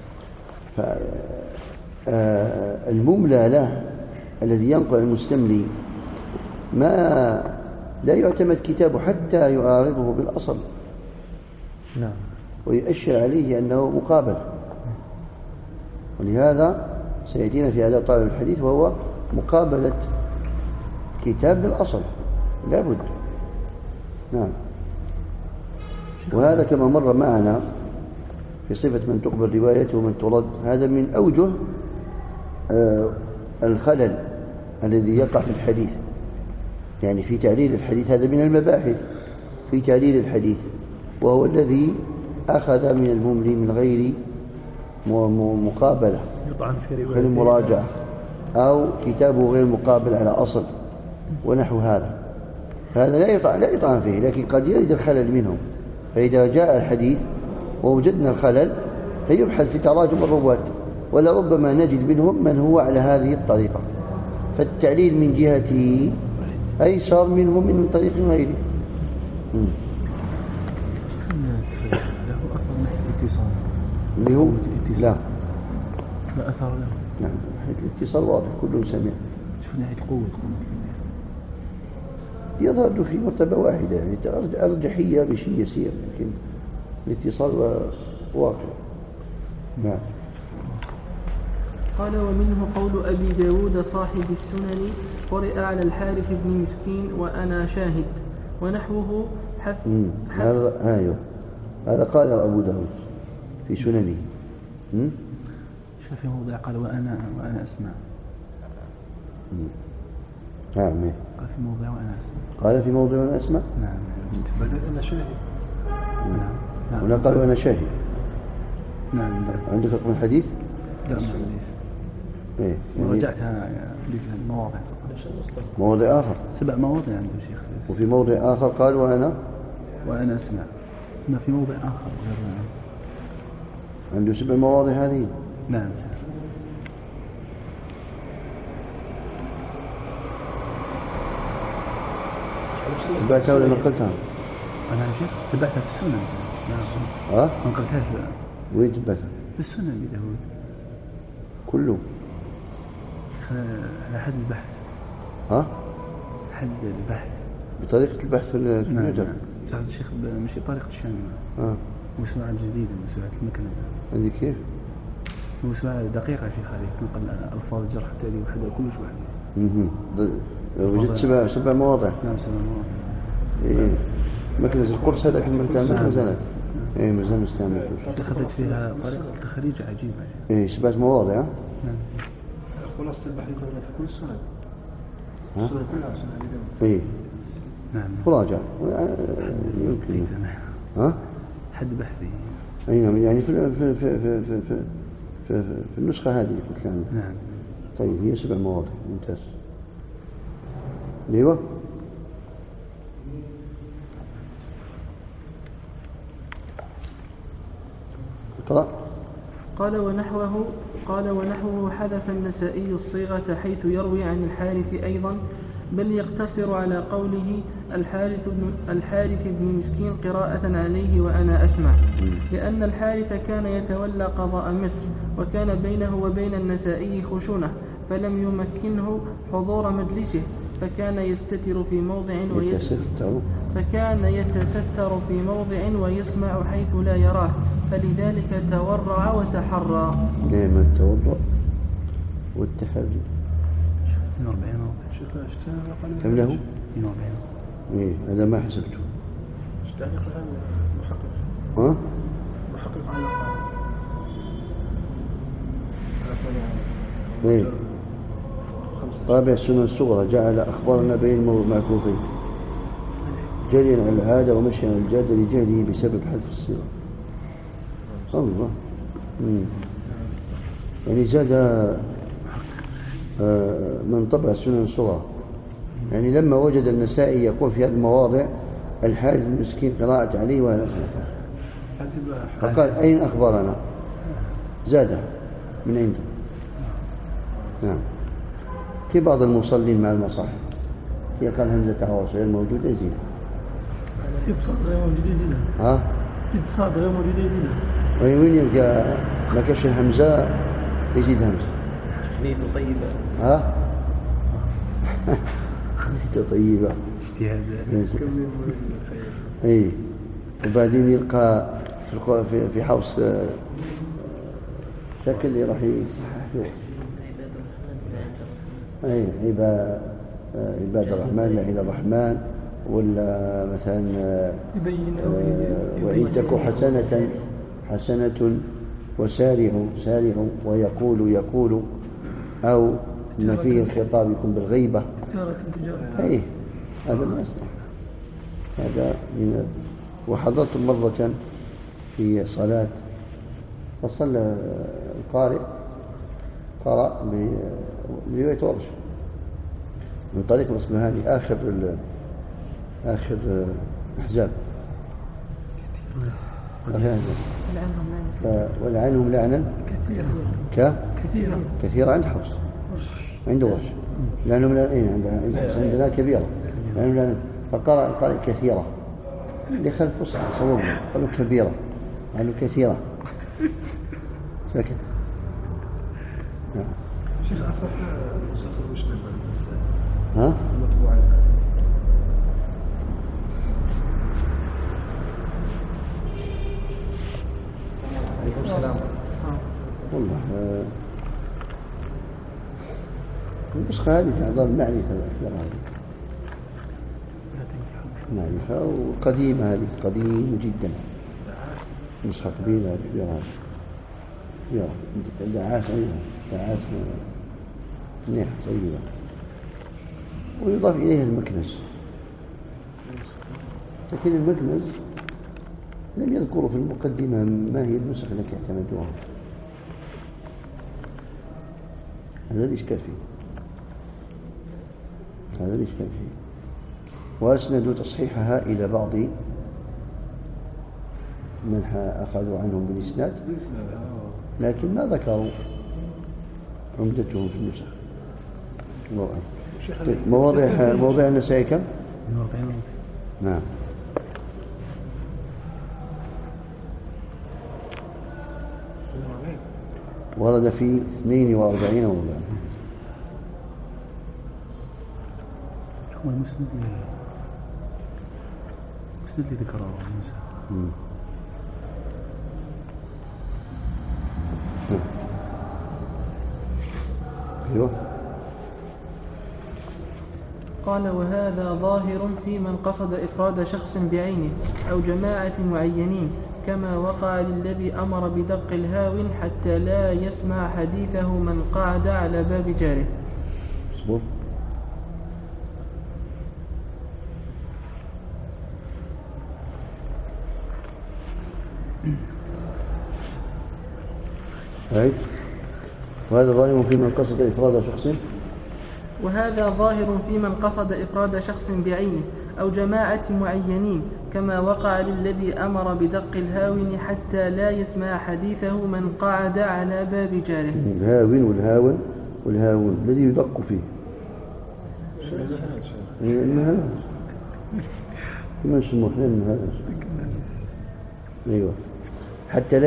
فالمملى له الذي ينقل المستملي ما لا يعتمد كتابه حتى يعارضه بالأصل. نعم. ويؤشر عليه أنه مقابل، ولهذا سيأتينا في آداب طالب الحديث وهو مقابلة كتاب بالأصل لا بد. نعم. وهذا كما مر معنا في صفة من تقبل روايته ومن ترد، هذا من أوجه الخلل الذي يقع في الحديث، يعني في تعليل الحديث. هذا من المباحث في تعليل الحديث، وهو الذي أخذ من المملي من غير مقابلة في المراجعة، أو كتابه غير مقابل على أصل ونحو هذا. فهذا لا يطعن فيه، لكن قد يرد الخلل منهم. فإذا جاء الحديث ووجدنا الخلل فيبحث في تراجم الرواة، ولربما نجد منهم من هو على هذه الطريقة، فالتعليل من جهته أيسر منه من طريق غيره. اللي هو لا أثر له. نعم، الاتصال واضح، كل سمع. شوف ناحية القوة يظهر في مرتبة واحدة، يعني أرجحية بشيء يسير، لكن الاتصال واقع. نعم. قال: ومنه قول أبي داود صاحب السنن: قرئ على الحارث بن مسكين وأنا شاهد، ونحوه هذا قال أبو داود في سننه. شوف في موضع قال وأنا أسمع. نعم. قال في موضع وأنا أسمع. قال في موضع وأنا أسمع. نعم. بدل أنا شاهد. نعم. هنا قال وأنا شاهد. نعم. عندك رقم الحديث؟ لا ما عنديش. إيه. رجعتها المواضع. مواضع آخر. 7 مواضع عنده شيخ. وفي موضع آخر قال وأنا أسمع. ما في موضع آخر غير عنده 7 مواضع هذه. نعم. تبعتها ولا نقلتها؟ أنا شيخ تبعتها في السنن. ما نقلتهاش. وين تبعتها؟ في السنن أبي داود كله على حد البحث. ها؟ حد البحث بطريقة البحث في الكمبيوتر. نعم. الشيخ ماشي طريقة الشامل. موسوعة جديدة، موسوعة المكنة. هذه كيف؟ موسوعة دقيقة يا شيخ، هذه تنقل ألفاظ الجرح التالي وحدها كلش واحد. وجدت 7 مواضع. نعم 7 مواضع. إيه. مكنة القرص هذا كم مرتين مازال. إيه مازال مستعمل. اتخذت فيها طريقة التخريج عجيبة. إيه 7 مواضع. نعم. خلاصة البحث يكون في كل السنن. السنن كلها سنن. إيه. نعم. مراجعة يمكن. ها؟ حد بحثي. أي نعم يعني في النسخة هذه قلت عنها. نعم. طيب هي 7 مواضع ممتاز. ايوه. اقرأ. قال ونحوه حذف النسائي الصيغة حيث يروي عن الحارث أيضا، بل يقتصر على قوله الحارث بن مسكين قراءة عليه وأنا أسمع، لأن الحارث كان يتولى قضاء مصر، وكان بينه وبين النسائي خشونة، فلم يمكنه حضور مجلسه، فكان يستتر في موضع ويسمع حيث لا يراه، فلذلك تورع وتحرى. نعم التورع والتحري. 42 موضع. كم له؟ 42. إيه هذا ما حسبته. اشتعلق الآن محقق. ها؟ محقق على إيه. رابع السنن الصغرى جعل أخبارنا بين معكوفين جريا على العادة ومشيا على الجادة لجهله بسبب حذف الصيغة. الله. يعني زاد من طبع السنن الصغرى، يعني لما وجد النسائي يقول في هذه المواضع الحارث المسكين قراءة عليه وأنا أسمع، فقال أين أخبارنا؟ زاد من عنده. نعم. في بعض المصلين مع المصاحف يقال همزة عوص غير موجودة يزيد. اتصال غير موجود يزيدها. ها؟ اتصال غير موجود يزيدها. وين يلقى ما كاش الهمزة يزيد همزة. نية طيبة. ها؟ نية طيبة. اي وبعدين يلقى في حوص شكل اللي راح يصحح له. اي عباد الرحمن لا إله الرحمن، ولا مثلا وإن تك حسنة وسارعوا ويقول أو ما فيه الخطاب يكون بالغيبة. اي هذا ما يصلح. هذا وحضرت مرة في صلاة فصلى القارئ قرأ برواية ورش من طريق الأصبهاني آخر أحزاب ولعنهم لعنا كثيرا عند حفص عند ورش لعنهم عندنا كبيرة لعنهم لعنا، فقرأ القارئ كثيرة اللي خلف فصحى صوبنا قالوا كبيرة قالوا كثيرة سكت. شيخ أصح نسخة وش ها؟ المطبوعة عليكم السلام. والله النسخة هذه تعتبر معرفة الأخبار هذه معرفة وقديمة، هذه قديمة جدا، نسخة كبيرة هذه دعاس منيحة طيبة، ويضاف إليها المكنز، لكن المكنز لم يذكروا في المقدمة ما هي النسخ التي اعتمدوها. هذا الإشكال فيه، وأسندوا تصحيحها إلى بعض من أخذوا عنهم بالإسناد، لكن ما ذكروا عمدتهم في النسخ. مواضع النسائي كم؟ نعم. ورد في 42 موضعا. المسند اللي ذكره موسى. ايوه. قال وهذا ظاهر في من قصد إفراد شخص بعينه أو جماعة معينين كما وقع للذي أمر بدق الهاو حتى لا يسمع حديثه من قعد على باب جاره. اصبر. وهذا ظاهر في من قصد إفراد شخص وهذا ظاهر في من قصد إفراد شخص بعينه أو جماعة معينين كما وقع للذي أمر بدق الهاون حتى لا يسمع حديثه من قعد على باب جاره. الهاون والهاون الذي يدق فيه كما نسموه هذا. أيوة. حتى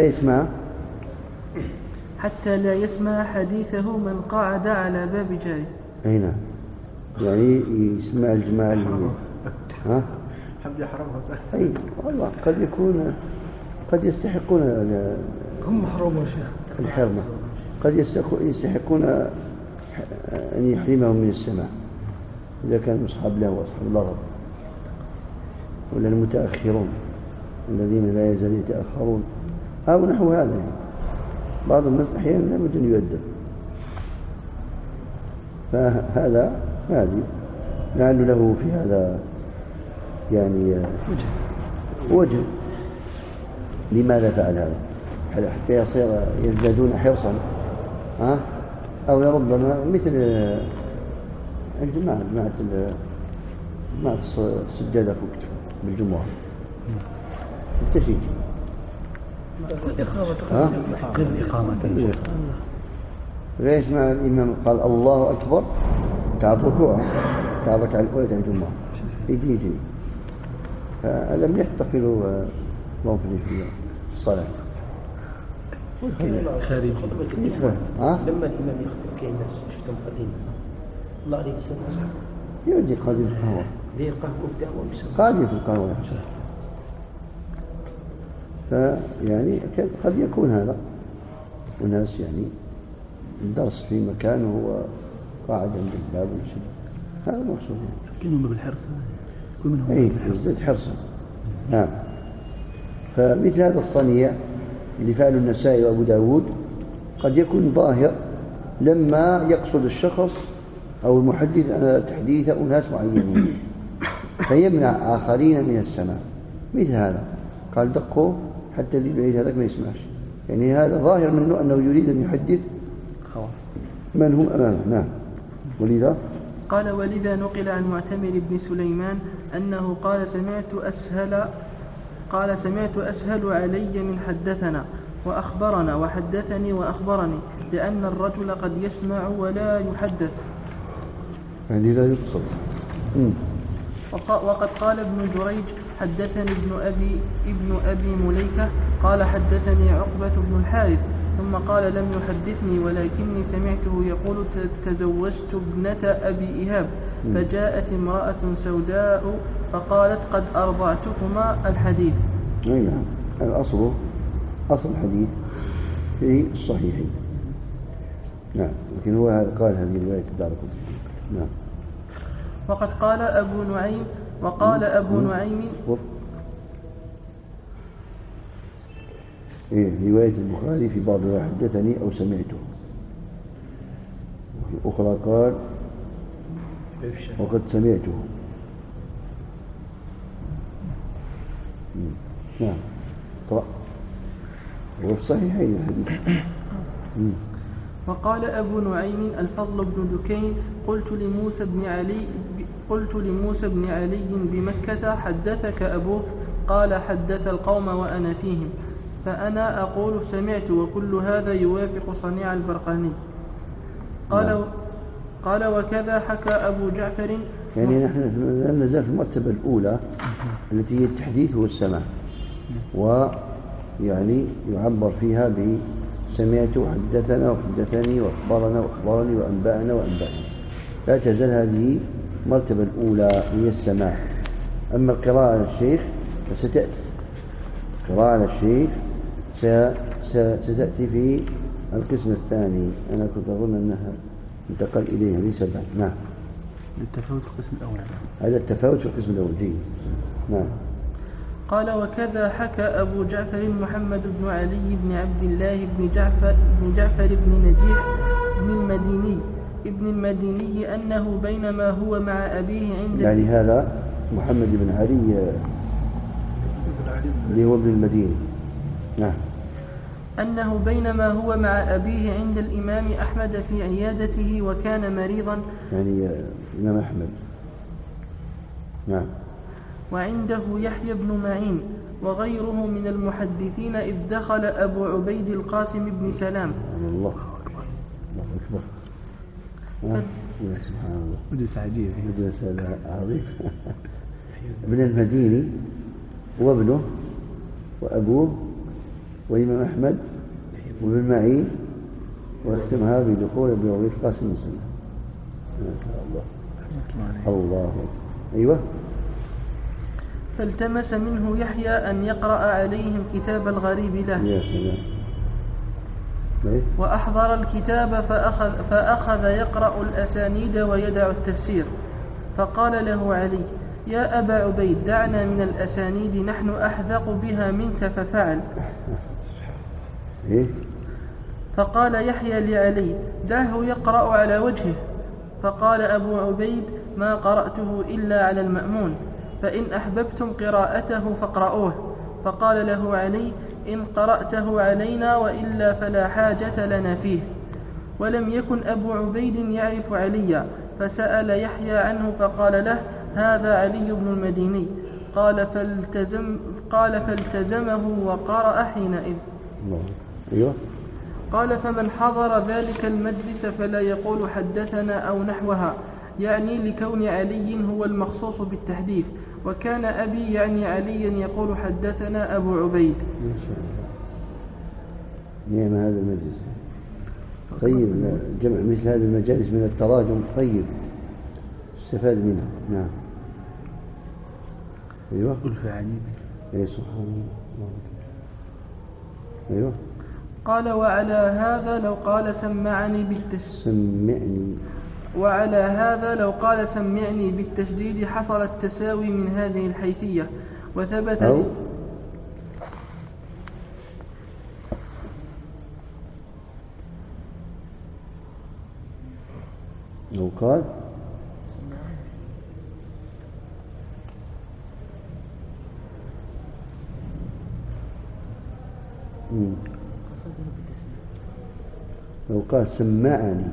لا يسمع حديثه من قعد على باب جاره. أي نعم. يعني يسمع الجماعة اللي ها؟ حب يحرمها. أي والله قد يستحقون هم محرومون شيخ الحرمة، قد يستحقون أن يحرمهم من السماع إذا كانوا أصحاب له وأصحاب اللغط ولا المتأخرون الذين لا يزال يتأخرون أو نحو هذا. يعني بعض الناس أحيانا لا بد أن يؤدب، فهذا لعل له في هذا يعني وجه لماذا فعل هذا حتى يصير يزدادون حرصا أو لربما مثل الجماعة السجادة فوق بالجمعة التشيج الإقامة غير يسمع الإمام قال الله أكبر تعب ركوعه تعب ركعة الأولى الجمعة يجي فلم يحتقلوا موقفه في الصلاة خارج لما الإمام يخطب كاين ناس شفتهم قديما الله عليه السلام يودي قادم في القهوة قادم في القهوة فيعني قد يكون هذا وناس يعني الدرس في مكان وهو قاعد عند الباب والشيء هذا مقصود كلهم بالحرص كل منهم اي يزداد حرصا. نعم. فمثل هذا الصنيع اللي فعله النسائي وابو داود قد يكون ظاهر لما يقصد الشخص او المحدث تحديث اناس معينين فيمنع اخرين من السماع. مثل هذا قال دقوا حتى اللي بعيد هذاك ما يسمعش، يعني هذا ظاهر منه انه يريد ان يحدث من هم امامه. نعم. ولذا نقل عن معتمر بن سليمان أنه قال سمعت أسهل علي من حدثنا وأخبرنا وحدثني وأخبرني لأن الرجل قد يسمع ولا يحدث يعني لا يقصد. وقد قال ابن جريج حدثني ابن أبي مليكة قال حدثني عقبة بن الحارث ثم قال لم يحدثني ولكني سمعته يقول تزوجت ابنة أبي إيهاب فجاءت امرأة سوداء فقالت قد أرضعتكما الحديث. نعم. أصل الحديث في الصحيحين. نعم. لكن هو قال هذه الرواية تداركم. نعم. وقد قال أبو نعيم رواية البخاري في بعضها حدثني أو سمعته وفي الأخرى قال وقد سمعته. نعم. قرأ وفي الصحيحين الحديث. وقال أبو نعيم الفضل بن دكين قلت لموسى بن علي بمكة حدثك أبوك؟ قال حدث القوم وأنا فيهم. فأنا أقول سمعت وكل هذا يوافق صنيع البرقاني. قال وكذا حكى أبو جعفر. يعني نحن لا نزال في المرتبة الأولى التي هي التحديث والسماع ويعني يعبر فيها بسمعت وحدثنا وحدثني وأخبرنا وأخبرني وأنبأنا وأنبأني. لا تزال هذه المرتبة الأولى هي السماع. أما القراءة على الشيخ فستأتي، القراءة على الشيخ ستأتي في القسم الثاني. أنا كنت أظن أنها انتقل إليها ليس بعد. نعم، التفاوت في القسم الأول. هذا التفاوت في القسم الأول. جيد. نعم. قال وكذا حكى أبو جعفر محمد بن علي بن عبد الله بن جعفر بن نجيح ابن المديني أنه بينما هو مع أبيه عند يعني هذا محمد بن علي اللي هو ابن المديني. نعم. أنه بينما هو مع أبيه عند الإمام أحمد في عيادته وكان مريضا، يعني الإمام أحمد. نعم. وعنده يحيى بن معين وغيره من المحدثين إذ دخل أبو عبيد القاسم بن سلام. الله أكبر، الله أكبر. يا سبحان الله، مجلس عجيب، مجلس عظيم. ابن المديني وابنه وأبوه وإمام أحمد وابن معين، واختمها بدخول أبو عبيد القاسم بن سلام. ما شاء الله. الله. أيوة. فالتمس منه يحيى أن يقرأ عليهم كتاب الغريب له. يا سلام. وأحضر الكتاب فأخذ يقرأ الأسانيد ويدع التفسير. فقال له علي: يا أبا عبيد دعنا من الأسانيد نحن أحذق بها منك. ففعل. فقال يحيى لعلي: دعه يقرأ على وجهه. فقال أبو عبيد: ما قرأته إلا على المأمون، فإن أحببتم قراءته فاقرأوه. فقال له علي: إن قرأته علينا وإلا فلا حاجة لنا فيه. ولم يكن أبو عبيد يعرف عليا، فسأل يحيى عنه فقال له: هذا علي بن المديني. قال فالتزمه وقرأ حينئذ. أيوة. قال فمن حضر ذلك المجلس فلا يقول حدثنا أو نحوها، يعني لكون علي هو المخصوص بالتحديث، وكان أبي يعني عليا يقول حدثنا أبو عبيد. ما شاء الله، نعم هذا المجلس. طيب، جمع مثل هذه المجالس من التراجم طيب، استفاد منها. نعم. أيوة. أي سبحان الله. أيوة. قال وعلى هذا لو قال سمعني بالتشديد حصل التساوي من هذه الحيثية، وثبت لو قال سمعني.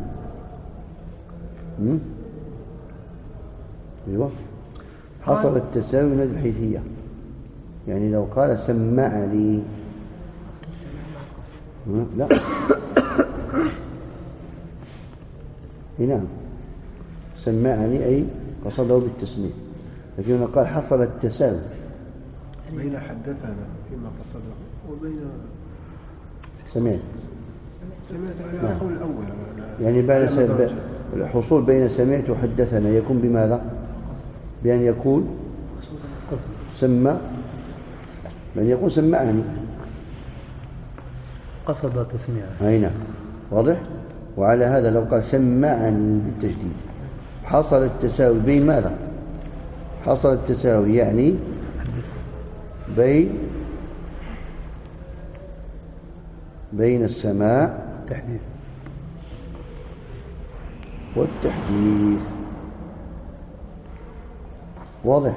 أيوة. حصل التساوي من هذه الحيثية، يعني لو قال سمعني لا نعم، سمعني أي قصده بالتسمية، لكن قال حصل التساوي بين حدثنا فيما قصده وبين سمعت على القول الأول، يعني بعد الحصول بين سمعت وحدثنا يكون بماذا؟ بأن يقول سمعني قصد تسميعه. أي نعم، واضح. وعلى هذا لو قال سمعني بالتجديد حصل التساوي بين ماذا؟ حصل التساوي يعني بين السماع والتحديث. واضح.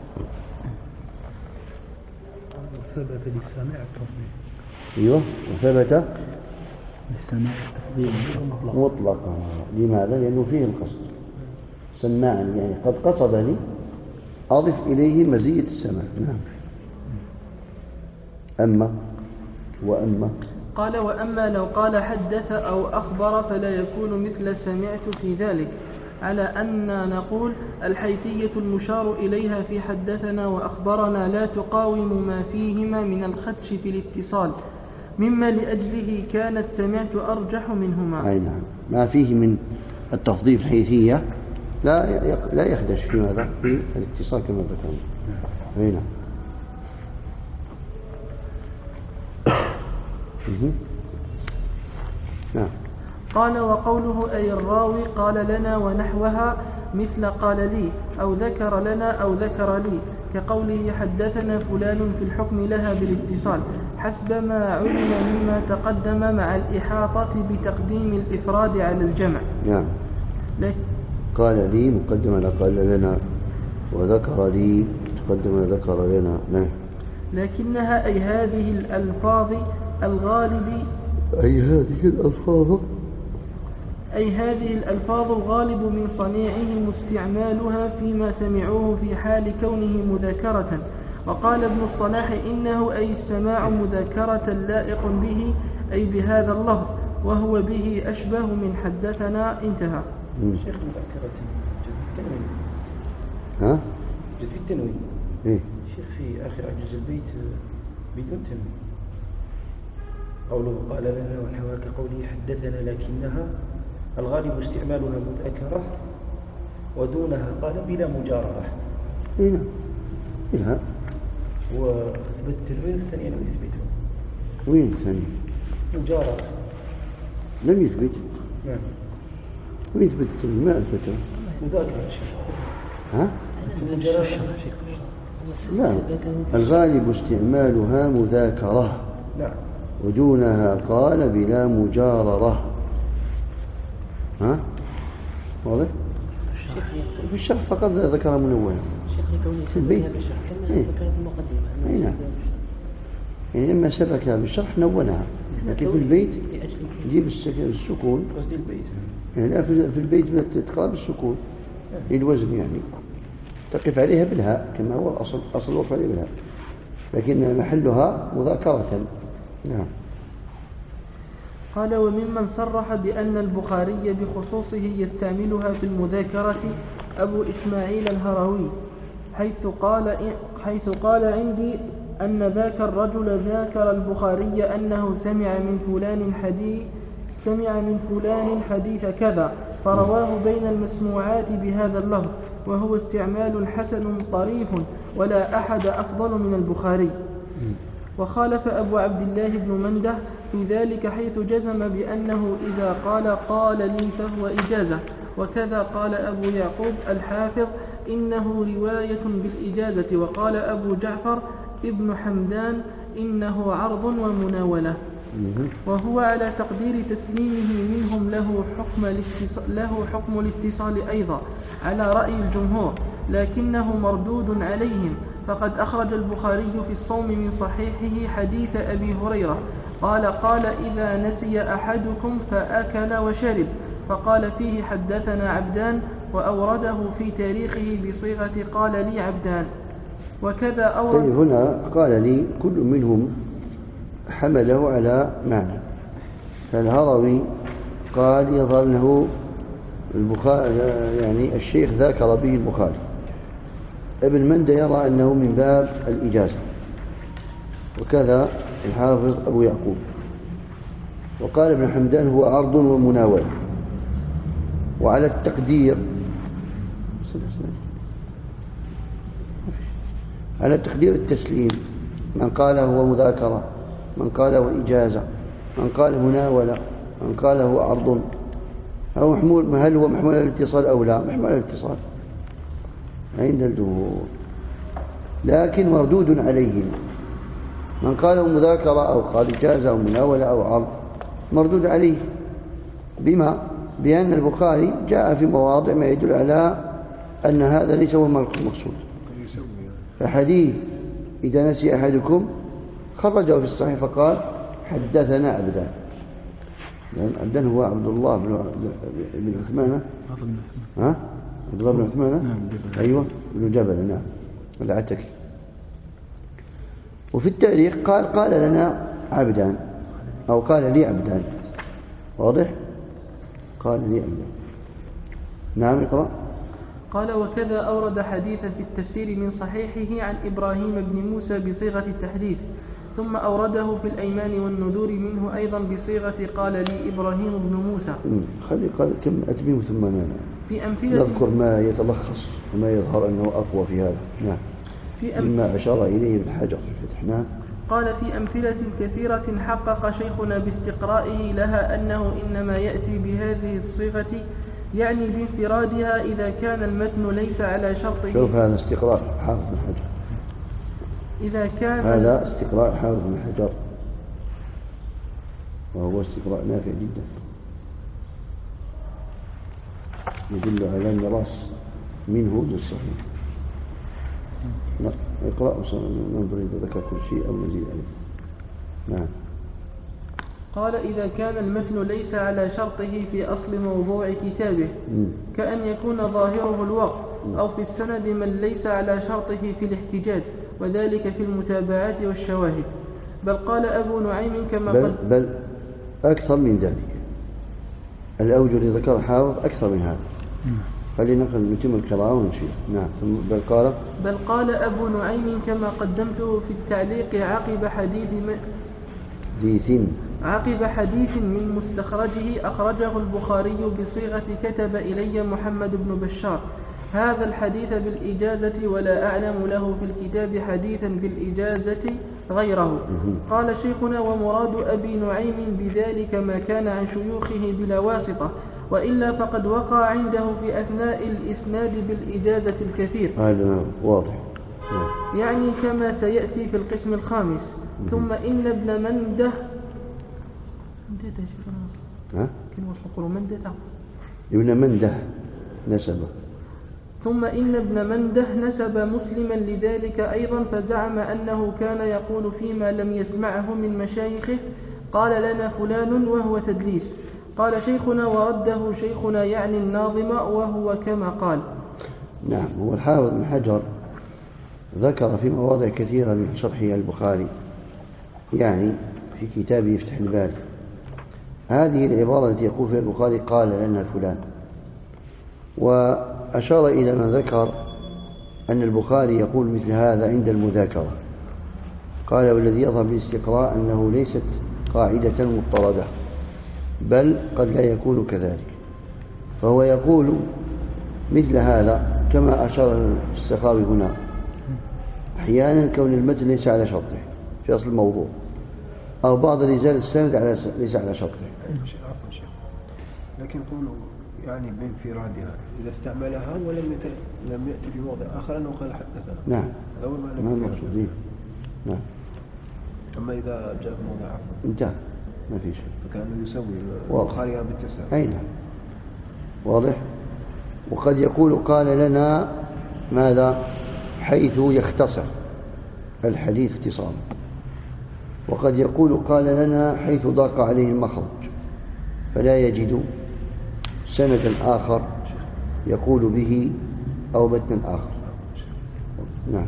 وثبت للسماع التفضيل. ايوه، وثبت للسماع التفضيل مطلقا. لماذا؟ لأنه فيه القصد. سمعني يعني قد قصدني، أضف إليه مزية السماع. نعم. وأما قال وأما لو قال حدث أو أخبر فلا يكون مثل سمعت في ذلك، على أن نقول الحيثية المشار إليها في حدثنا وأخبرنا لا تقاوم ما فيهما من الخدش في الاتصال، مما لأجله كانت سمعت أرجح منهما. أي نعم، ما فيه من التفضيل الحيثية لا يخدش في ماذا؟ في الاتصال كما ذكرنا. هنا نعم. قال وقوله أي الراوي قال لنا ونحوها مثل قال لي أو ذكر لنا أو ذكر لي، كقوله حدثنا فلان في الحكم لها بالاتصال حسب ما علم مما تقدم مع الإحاطة بتقديم الإفراد على الجمع. نعم. قال لي مقدم على قال لنا، وذكر لي تقدم على ذكر لنا. نعم. لكنها أي هذه الألفاظ الغالب أي هذه الألفاظ الغالب من صنيعهم استعمالها فيما سمعوه في حال كونه مذاكرة. وقال ابن الصلاح إنه أي السماع مذاكرة لائق به أي بهذا اللفظ، وهو به أشبه من حدثنا. انتهى. شيخ مذاكرة جديد التنوين. ها؟ جديد التنوين. إيه؟ شيخ في آخر عجز البيت بدون تنوين. قوله قال لنا ونحوها كقوله حدثنا لكنها الغالب استعمالها مذاكرة ودونها قال بلا مجاررة. هنا إلها. وثبت التنوين الثاني لم يثبته. وين الثاني؟ مجاررة لم يثبت. نعم. ويثبت التنوين ما أثبته. مذاكرة شيخ. ها؟ مجاررة. لا، الغالب استعمالها مذاكرة. نعم. ودونها قال بلا مجاررة. ها؟ واضح؟ في الشرح فقط ذكر منوها. في البيت نعم. يعني لما سبكها بالشرح نونها، لكن في البيت يجيب السكون. يعني لا في البيت تقرأ بالسكون للوزن، يعني تقف عليها بالهاء كما هو أصل الوقف عليها بالهاء، لكن محلها مذاكرة. نعم. قال وممن صرح بأن البخاري بخصوصه يستعملها في المذاكرة أبو إسماعيل الهروي، حيث قال عندي أن ذاك الرجل ذاكر البخاري أنه سمع من فلان حديث كذا فرواه بين المسموعات بهذا اللفظ، وهو استعمال حسن طريف ولا أحد أفضل من البخاري. وخالف أبو عبد الله بن منده في ذلك حيث جزم بأنه إذا قال لي فهو إجازة، وكذا قال أبو يعقوب الحافظ إنه رواية بالإجازة، وقال أبو جعفر ابن حمدان إنه عرض ومناولة، وهو على تقدير تسليمه منهم له حكم الاتصال أيضا على رأي الجمهور، لكنه مردود عليهم، فقد أخرج البخاري في الصوم من صحيحه حديث أبي هريرة قال إذا نسي أحدكم فأكل وشرب، فقال فيه حدثنا عبدان، وأورده في تاريخه بصيغة قال لي عبدان. وكذا أورد هنا قال لي كل منهم حمله على معنى، فالهروي قال يظهر له البخاري يعني الشيخ ذاكر به البخاري، ابن منده يرى أنه من باب الإجازة، وكذا الحافظ أبو يعقوب، وقال ابن حمدان هو عرض ومناولة. وعلى التقدير على تقدير التسليم، من قال هو مذاكرة، من قال هو إجازة، من قال مناولة، من قال هو عرض، أو محمول، هل هو محمول على الاتصال أو لا؟ محمول على الاتصال عند الجمهور، لكن مردود عليهم. من قال مذاكرة أو قال إجازة أو مناولة أو عرض مردود عليه، بأن البخاري جاء في مواضع ما يدل على أن هذا ليس هو المقصود. فحديث إذا نسي أحدكم خرجه في الصحيح فقال حدثنا عبدان، يعني عبدان هو عبد الله بن عثمان، ها؟ عبد الله بن عثمان، أيوة بن جبل، نعم، العتكي. وفي التاريخ قال لنا عبدان أو قال لي عبدان، واضح؟ قال لي عبدان. نعم اقرأ. قال وكذا أورد حديثا في التفسير من صحيحه عن إبراهيم بن موسى بصيغة التحديث، ثم أورده في الأيمان والنذور منه أيضا بصيغة قال لي إبراهيم بن موسى. خلي قال كم أتميم ثم نانا. نذكر ما يتلخص وما يظهر أنه أقوى في هذا. نعم. مما أشار إليه ابن حجر في الفتح. نعم. قال في أمثلة كثيرة حقق شيخنا باستقرائه لها أنه إنما يأتي بهذه الصيغة يعني بانفرادها إذا كان المتن ليس على شرطه. شوف هذا استقراء حافظ بن حجر. إذا كان هذا استقراء حافظ بن حجر وهو استقراء نافع جدا يدل على أن راس منه للصحيح. لا اقرأ ننظر إذا ذكر كل شيء أو نزيد عليه. نعم. قال إذا كان المتن ليس على شرطه في أصل موضوع كتابه كأن يكون ظاهره الوقف أو في السند من ليس على شرطه في الاحتجاج وذلك في المتابعات والشواهد. بل قال أبو نعيم كما بل أكثر من ذلك. الأوجه اللي ذكر حافظ أكثر من هذا. خلينا نتم القراءة ونشير. نعم. بل قال أبو نعيم كما قدمته في التعليق عقب حديث من مستخرجه أخرجه البخاري بصيغة كتب إلي محمد بن بشار هذا الحديث بالإجازة ولا أعلم له في الكتاب حديثا بالإجازة غيره. قال شيخنا ومراد أبي نعيم بذلك ما كان عن شيوخه بلا واسطة وإلا فقد وقع عنده في أثناء الإسناد بالإجازة الكثير. هذا واضح. يعني كما سيأتي في القسم الخامس. ثم إن ابن منده ابن منده نسبه. ثم إن ابن منده نسب مسلما لذلك أيضا فزعم أنه كان يقول فيما لم يسمعه من مشايخه قال لنا فلان وهو تدليس. قال شيخنا ورده شيخنا يعني الناظم وهو كما قال. نعم. هو الحافظ بن حجر ذكر في مواضع كثيرة من شرحه البخاري يعني في كتابه يفتح الباري هذه العبارة التي يقول فيها البخاري قال لنا فلان وأشار إلى ما ذكر أن البخاري يقول مثل هذا عند المذاكرة. قال والذي يظهر بالاستقراء أنه ليست قاعدة مضطردة بل قد لا يكون كذلك. فهو يقول مثل هذا كما أشار السخاوي هنا أحيانا كون المتن ليس على شرطه في أصل الموضوع أو بعض رجال السند ليس على شرطه. لكن قولوا يعني بانفرادها إذا استعملها ولم يأتي في موضع آخر أنه قال حدثنا. نعم. ما المقصود. نعم. أما إذا جاء في موضع آخر انتهى ما في شيء. فكأنه يسوي البخاري بالتساهل. أي نعم. واضح. وقد يقول قال لنا ماذا حيث يختصر الحديث اختصارا وقد يقول قال لنا حيث ضاق عليه المخرج فلا يجد سندا آخر يقول به أو متنا آخر. نعم.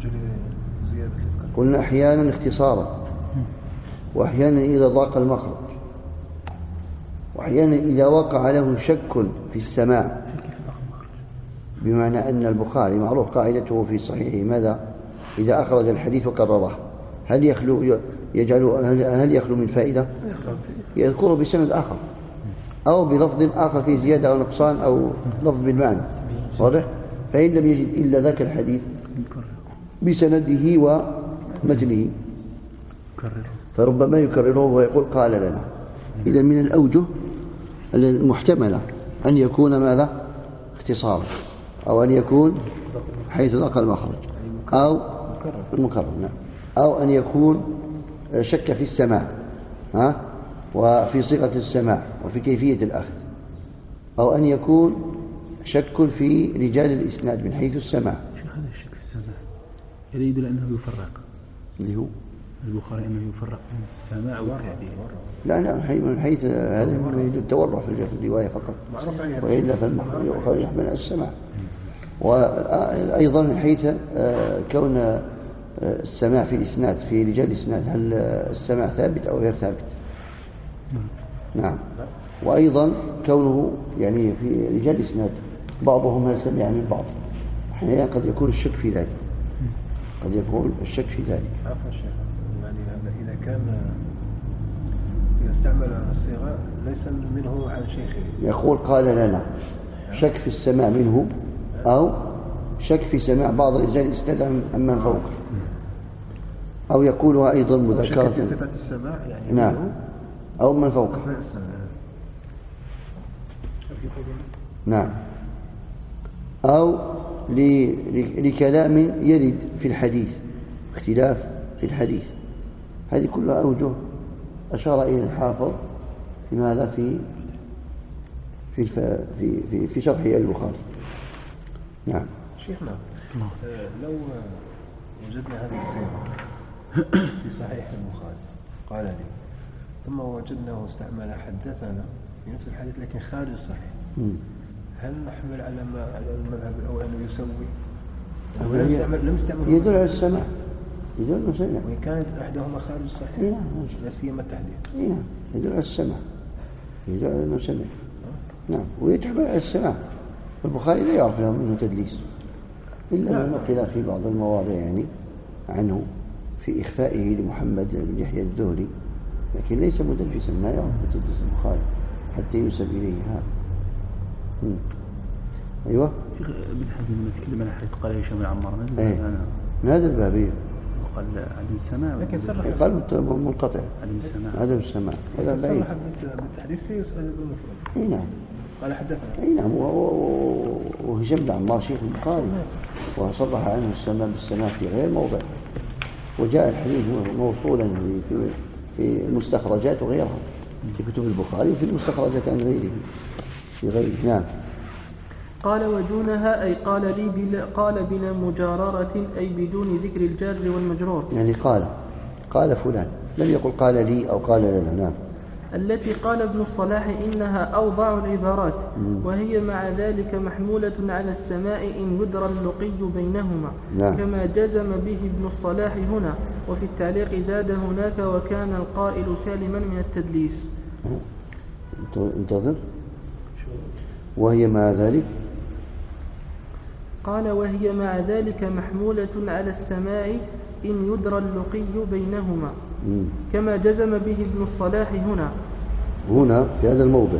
قلنا أحيانا اختصارا وأحيانا إذا ضاق المخرج وأحيانا إذا وقع له شك في السماع بمعنى أن البخاري معروف قاعدته في صحيحه ماذا إذا أخرج الحديث وكرره هل يخلو من فائدة يذكره بسند آخر أو بلفظ آخر في زيادة أو نقصان أو لفظ بالمعنى. واضح. فإن لم يجد إلا ذاك الحديث بسنده ومتنه فربما يكرره ويقول قال لنا. إذا من الأوجه المحتملة أن يكون ماذا اختصارا أو أن يكون حيث ضاق المخرج أو المكرر. نعم. أو أن يكون شك في السماع وفي صيغة السماع وفي كيفية الأخذ أو أن يكون شك في رجال الإسناد من حيث السماع. شيخ هذا الشك في السماع يريد أنه يفرق اللي هو البخاري أنه يفرق من السماع والتعديل. لا من حيث هذا يريد التورع في الرواية فقط وإلا فالمخرج يحمل السماع. وأيضا من حيث كون السماع في الإسناد في رجال الإسناد هل السماع ثابت أو غير ثابت. نعم. وأيضا كونه يعني في رجال الإسناد بعضهم هل سمع من بعض أحيانا قد يكون الشك في ذلك قد يكون الشك في ذلك. عفوا شيخ يعني إذا كان استعمل الصيغة ليس منه عن شيخه يقول قال لنا شك في السماع منه أو شك في سماع بعض الرجال الإسناد عمن فوق، أو يقولها أيضا مذكرة صفة السماع يعني نعم أو من فوق نعم، أو لكلام يرد في الحديث، اختلاف في الحديث. هذه كلها أوجه أشار إلى الحافظ في ماذا في شرح البخاري. نعم. شيخنا لو وجدنا هذه الصيغة في صحيح البخاري قال لي، ثم وجدناه استعمل حدثنا في نفس الحديث لكن خارج الصحيح، هل نحمل على المذهب أو أنه يسوي؟ لم يستعمل يدل على السمع، يدل على السمع، وإن كانت إحداهما خارج الصحيح لا سيما التحديث. نعم يدل على السمع، يدل على أنه سمع. نعم ويتحمل على السمع. البخاري لا يعرف له منه تدليس إلا ما نقل في بعض المواضع يعني عنه في إخفائه لمحمد بن يحيى الزهري، لكن ليس مدلسا، ما يعرف تدليس البخاري حتى ينسب إليه هذا. أيوة. شيخ ابن حزم نتكلم عن حديث قال هشام بن عمار من هذا الباب وقال عدم السماع، لكن صرح قال منقطع عدم السماع، عدم السماع هذا بعيد. بالتحديث فيه يسأل المفرد. نعم. قال حدثنا. نعم. وهشام بن عمار شيخ البخاري وصرح عنه السماع بالسماع في غير موضع، وجاء الحديث موصولا في المستخرجات وغيرها في كتب البخاري وفي المستخرجات عن غيره في غيره. نعم. قال ودونها أي قال بلا مجاررة أي بدون ذكر الجار والمجرور، يعني قال فلان، لم يقل قال لي أو قال لنا. نعم. التي قال ابن الصلاح إنها أوضع العبارات، وهي مع ذلك محمولة على السماء إن يدرى اللقي بينهما. نعم. كما جزم به ابن الصلاح هنا، وفي التعليق زاد هناك وكان القائل سالما من التدليس. انتظر. وهي مع ذلك قال وهي مع ذلك محمولة على السماء إن يدرى اللقي بينهما. كما جزم به ابن الصلاح هنا في هذا الموضع،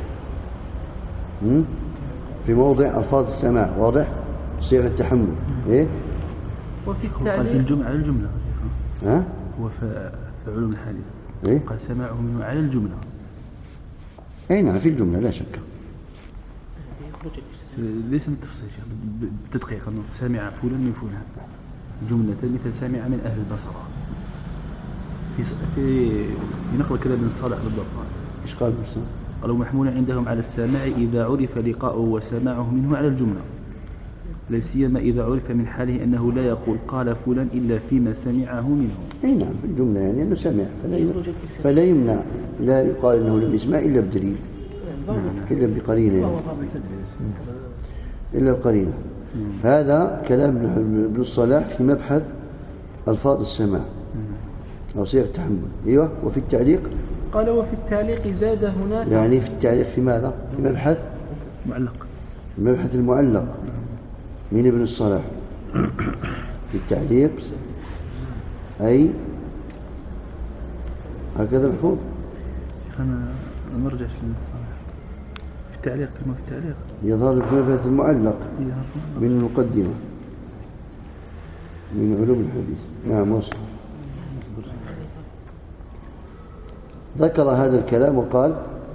في موضع ألفاظ السماع واضح صيغة التحمل. إيه؟ وفي التعليق الجملة على الجملة. هو في علوم الحديث إيه؟ قال سماعه منه على الجملة. أي نعم في الجملة لا شك. ليس من التفصيل بالتدقيق أنه سمع فلان من فلان جملة مثل سمع من أهل البصرة في نقل كلام ابن صالح بالضبط. إيش قال بسم؟ قالوا محمول عندهم على السماع إذا عرف لقاؤه وسماعه منه على الجملة، لا سيما إذا عرف من حاله أنه لا يقول قال فلان إلا فيما سمعه منه. أي نعم في الجملة يعني أنه سمع فلا يمنع، لا يقال أنه لم يسمع إلا بدليل إلا بقرينة يعني. إلا بقرينة. هذا كلام ابن الصلاح في مبحث ألفاظ السماع أو صيغ التحمل. أيوة. وفي التعليق قال وفي التعليق زاد هناك، يعني في التعليق في ماذا؟ في مبحث معلق، المبحث المعلق من ابن الصلاح في التعليق أي هكذا محفوظ. أنا نرجع للصلاح في التعليق كما في التعليق يظهر في مبحث المعلق من المقدمة من علوم الحديث. نعم وصل. ذكر هذا الكلام وقال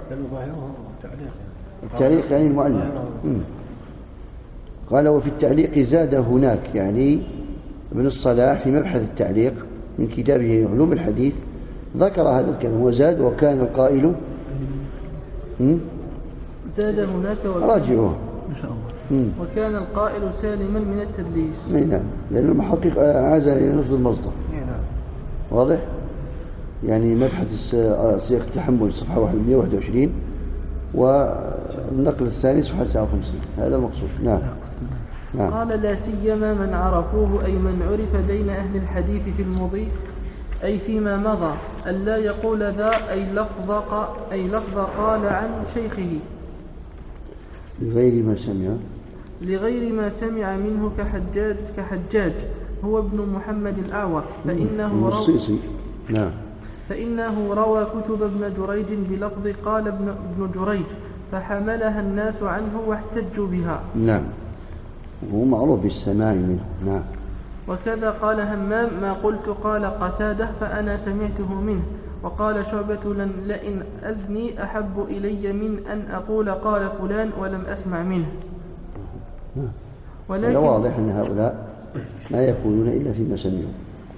التعليق يعني المعلق. قال وفي التعليق زاد هناك، يعني ابن الصلاح في مبحث التعليق من كتابه علوم الحديث ذكر هذا الكلام وزاد وكان القائل زاد هناك راجعوه إن شاء الله. وكان القائل سالما من التدليس. نعم لأنه المحقق عاز إلى نفس المصدر. واضح؟ يعني مبحث صيغ التحمل صفحة 121 والنقل الثاني صفحة 59. هذا المقصود. نعم. نعم. قال لا سيما من عرفوه أي من عرف بين أهل الحديث في المضي أي فيما مضى ألا يقول ذا أي لفظ قال عن شيخه لغير ما سمع منه كحجاج هو ابن محمد الأعور فإنه روى كتب ابن جريج بلفظ قال ابن جريج فحملها الناس عنه واحتجوا بها. نعم، هو معروف بالسماع منه. نعم. وكذا قال همام ما قلت قال قتادة فأنا سمعته منه. وقال شعبة لئن أزني أحب إلي من أن أقول قال فلان ولم أسمع منه. ولكن واضح أن هؤلاء لا يقولون إلا فيما سمعوا.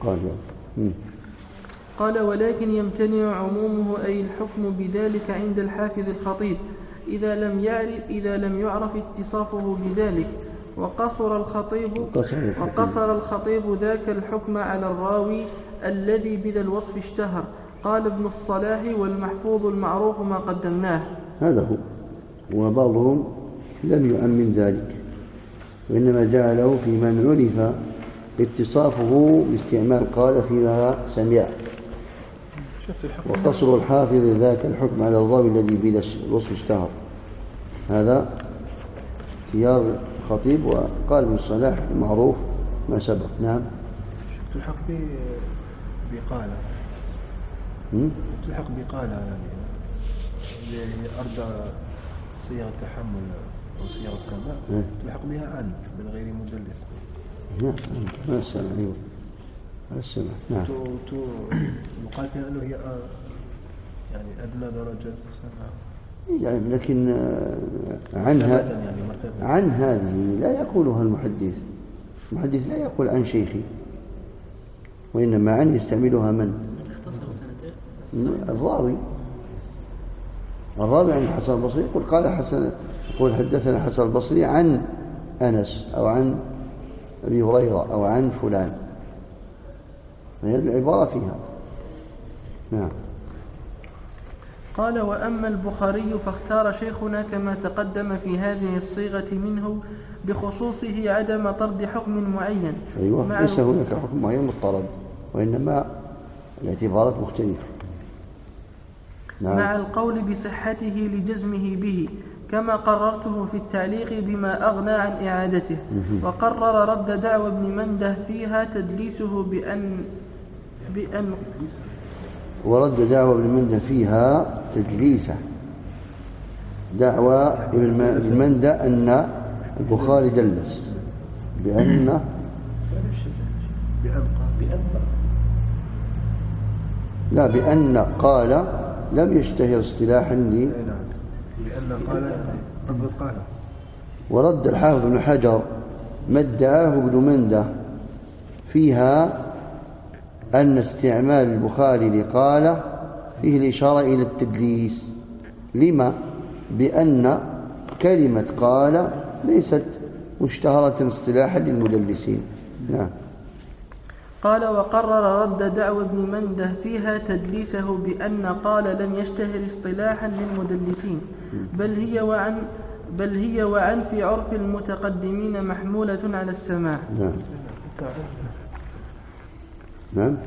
قال ولكن يمتنع عمومه أي الحكم بذلك عند الحافظ الخطيب إذا لم يعرف اتصافه بذلك. وقصر الخطيب ذاك الحكم على الراوي الذي بذا الوصف اشتهر. قال ابن الصلاح والمحفوظ المعروف ما قدمناه. هذا هو. وبعضهم لم يؤمن ذلك، وإنما جعله في من عرف اتصافه باستعمال قال فيما سمع. وقصر الحافظ ذاك الحكم على الراوي الذي بذا الوصف اشتهر. هذا اختيار الخطيب. وقال ابن الصلاح المعروف ما سبق. نعم. تلحق بقال تلحق بقال لأرض صيغ التحمل أو صيغ السماء تلحق بها عن من غير مدلس. نعم ما السمع. أيوة ما السمع. نعم. يقال فيها أنه هي يعني أدنى درجات السماء يعني، لكن عن هذه لا يقولها المحدث لا يقول عن شيخي، وإنما عن يستعملها من؟ الراوي عن الحسن البصري يقول حدثنا حسن البصري عن أنس أو عن أبي هريرة أو عن فلان، هذه العبارة فيها. نعم. قال وأما البخاري فاختار شيخنا كما تقدم في هذه الصيغة منه بخصوصه عدم طرد حكم معين. أيوة ليس هناك حكم معين مضطرد، وإنما الاعتبارات مختلفة. نعم. مع القول بصحته لجزمه به كما قررته في التعليق بما أغنى عن إعادته. وقرر رد دعوى ابن منده فيها تدليسه بأن ورد دعوى ابن منده فيها تدليسه. دعوى ابن منده أن البخاري دلس بأن قال لم يشتهر اصطلاحا بأن قال. ورد الحافظ بن حجر ما ادعاه ابن منده فيها أن استعمال البخاري لقال فيه الإشارة إلى التدليس. لما؟ بأن كلمة قال ليست مشتهرة اصطلاحا للمدلسين. نعم. قال وقرر رد دعوى ابن منده فيها تدليسه بأن قال لم يشتهر اصطلاحا للمدلسين بل هي وعن في عرف المتقدمين محمولة على السماع. نعم. نعم.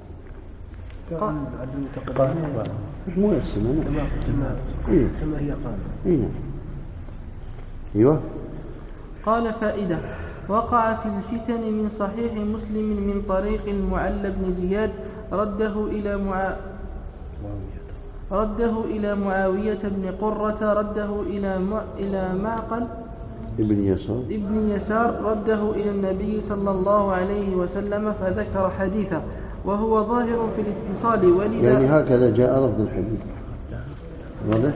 محمولة السماع كما هي قال. أيوة. قال فائدة وقع في الفتن من صحيح مسلم من طريق المعلى بن زياد رده إلى معاوية بن قرة رده إلى معقل ابن يسار رده إلى النبي صلى الله عليه وسلم فذكر حديثه وهو ظاهر في الاتصال ولذا يعني هكذا جاء لفظ الحديث واضح؟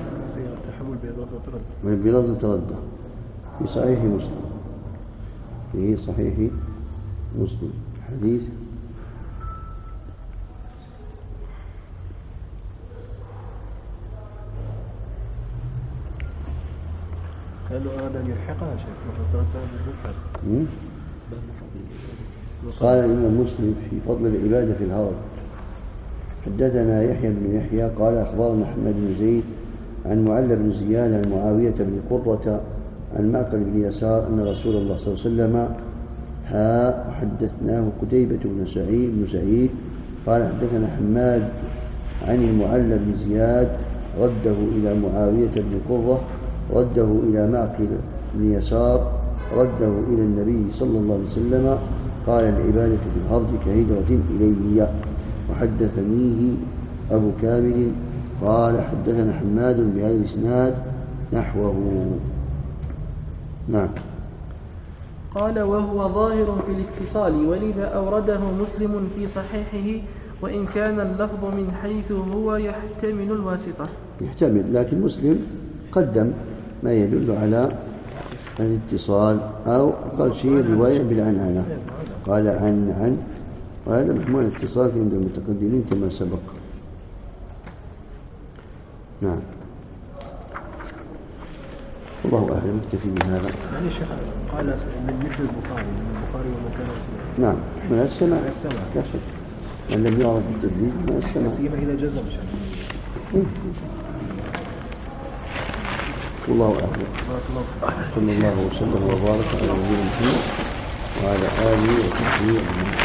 بلفظ تردد في صحيح مسلم حديث قالوا أراد أن يلحقها شيخ. قال الإمام مسلم في فضل العبادة في الهرج حدثنا يحيى بن يحيى قال أخبرنا أحمد بن زيد عن معلى بن زياد عن معاوية بن قرة عن معقل بن يسار أن رسول الله صلى الله عليه وسلم حدثناه قتيبة بن سعيد قال حدثنا حماد عن المعلى بن زياد رده إلى معاوية بن قرة رده إلى معقل بن يسار رده إلى النبي صلى الله عليه وسلم قال العبادة في الهرج كهجرة إلي. وحدثنيه أبو كامل قال حدثنا حماد بهذا الإسناد نحوه. نعم. قال وهو ظاهر في الاتصال، ولذا أورده مسلم في صحيحه، وإن كان اللفظ من حيث هو يحتمل الواسطة. يحتمل، لكن مسلم قدم ما يدل على الاتصال، أو أقل شيء رواية بالعنعنة، قال عن، وهذا محمول الاتصال عند المتقدمين كما سبق. نعم. الله أعلم، نكتفي بهذا. يعني شيخ قال من مثل البخاري، من البخاري ومكان نعم، من السماء لا شك، من لم يعرف بالتدليل من السماء سيما إلى جزم والله أعلم. صلى الله وسلم وبارك على نبينا محمد وعلى آله وصحبه أجمعين.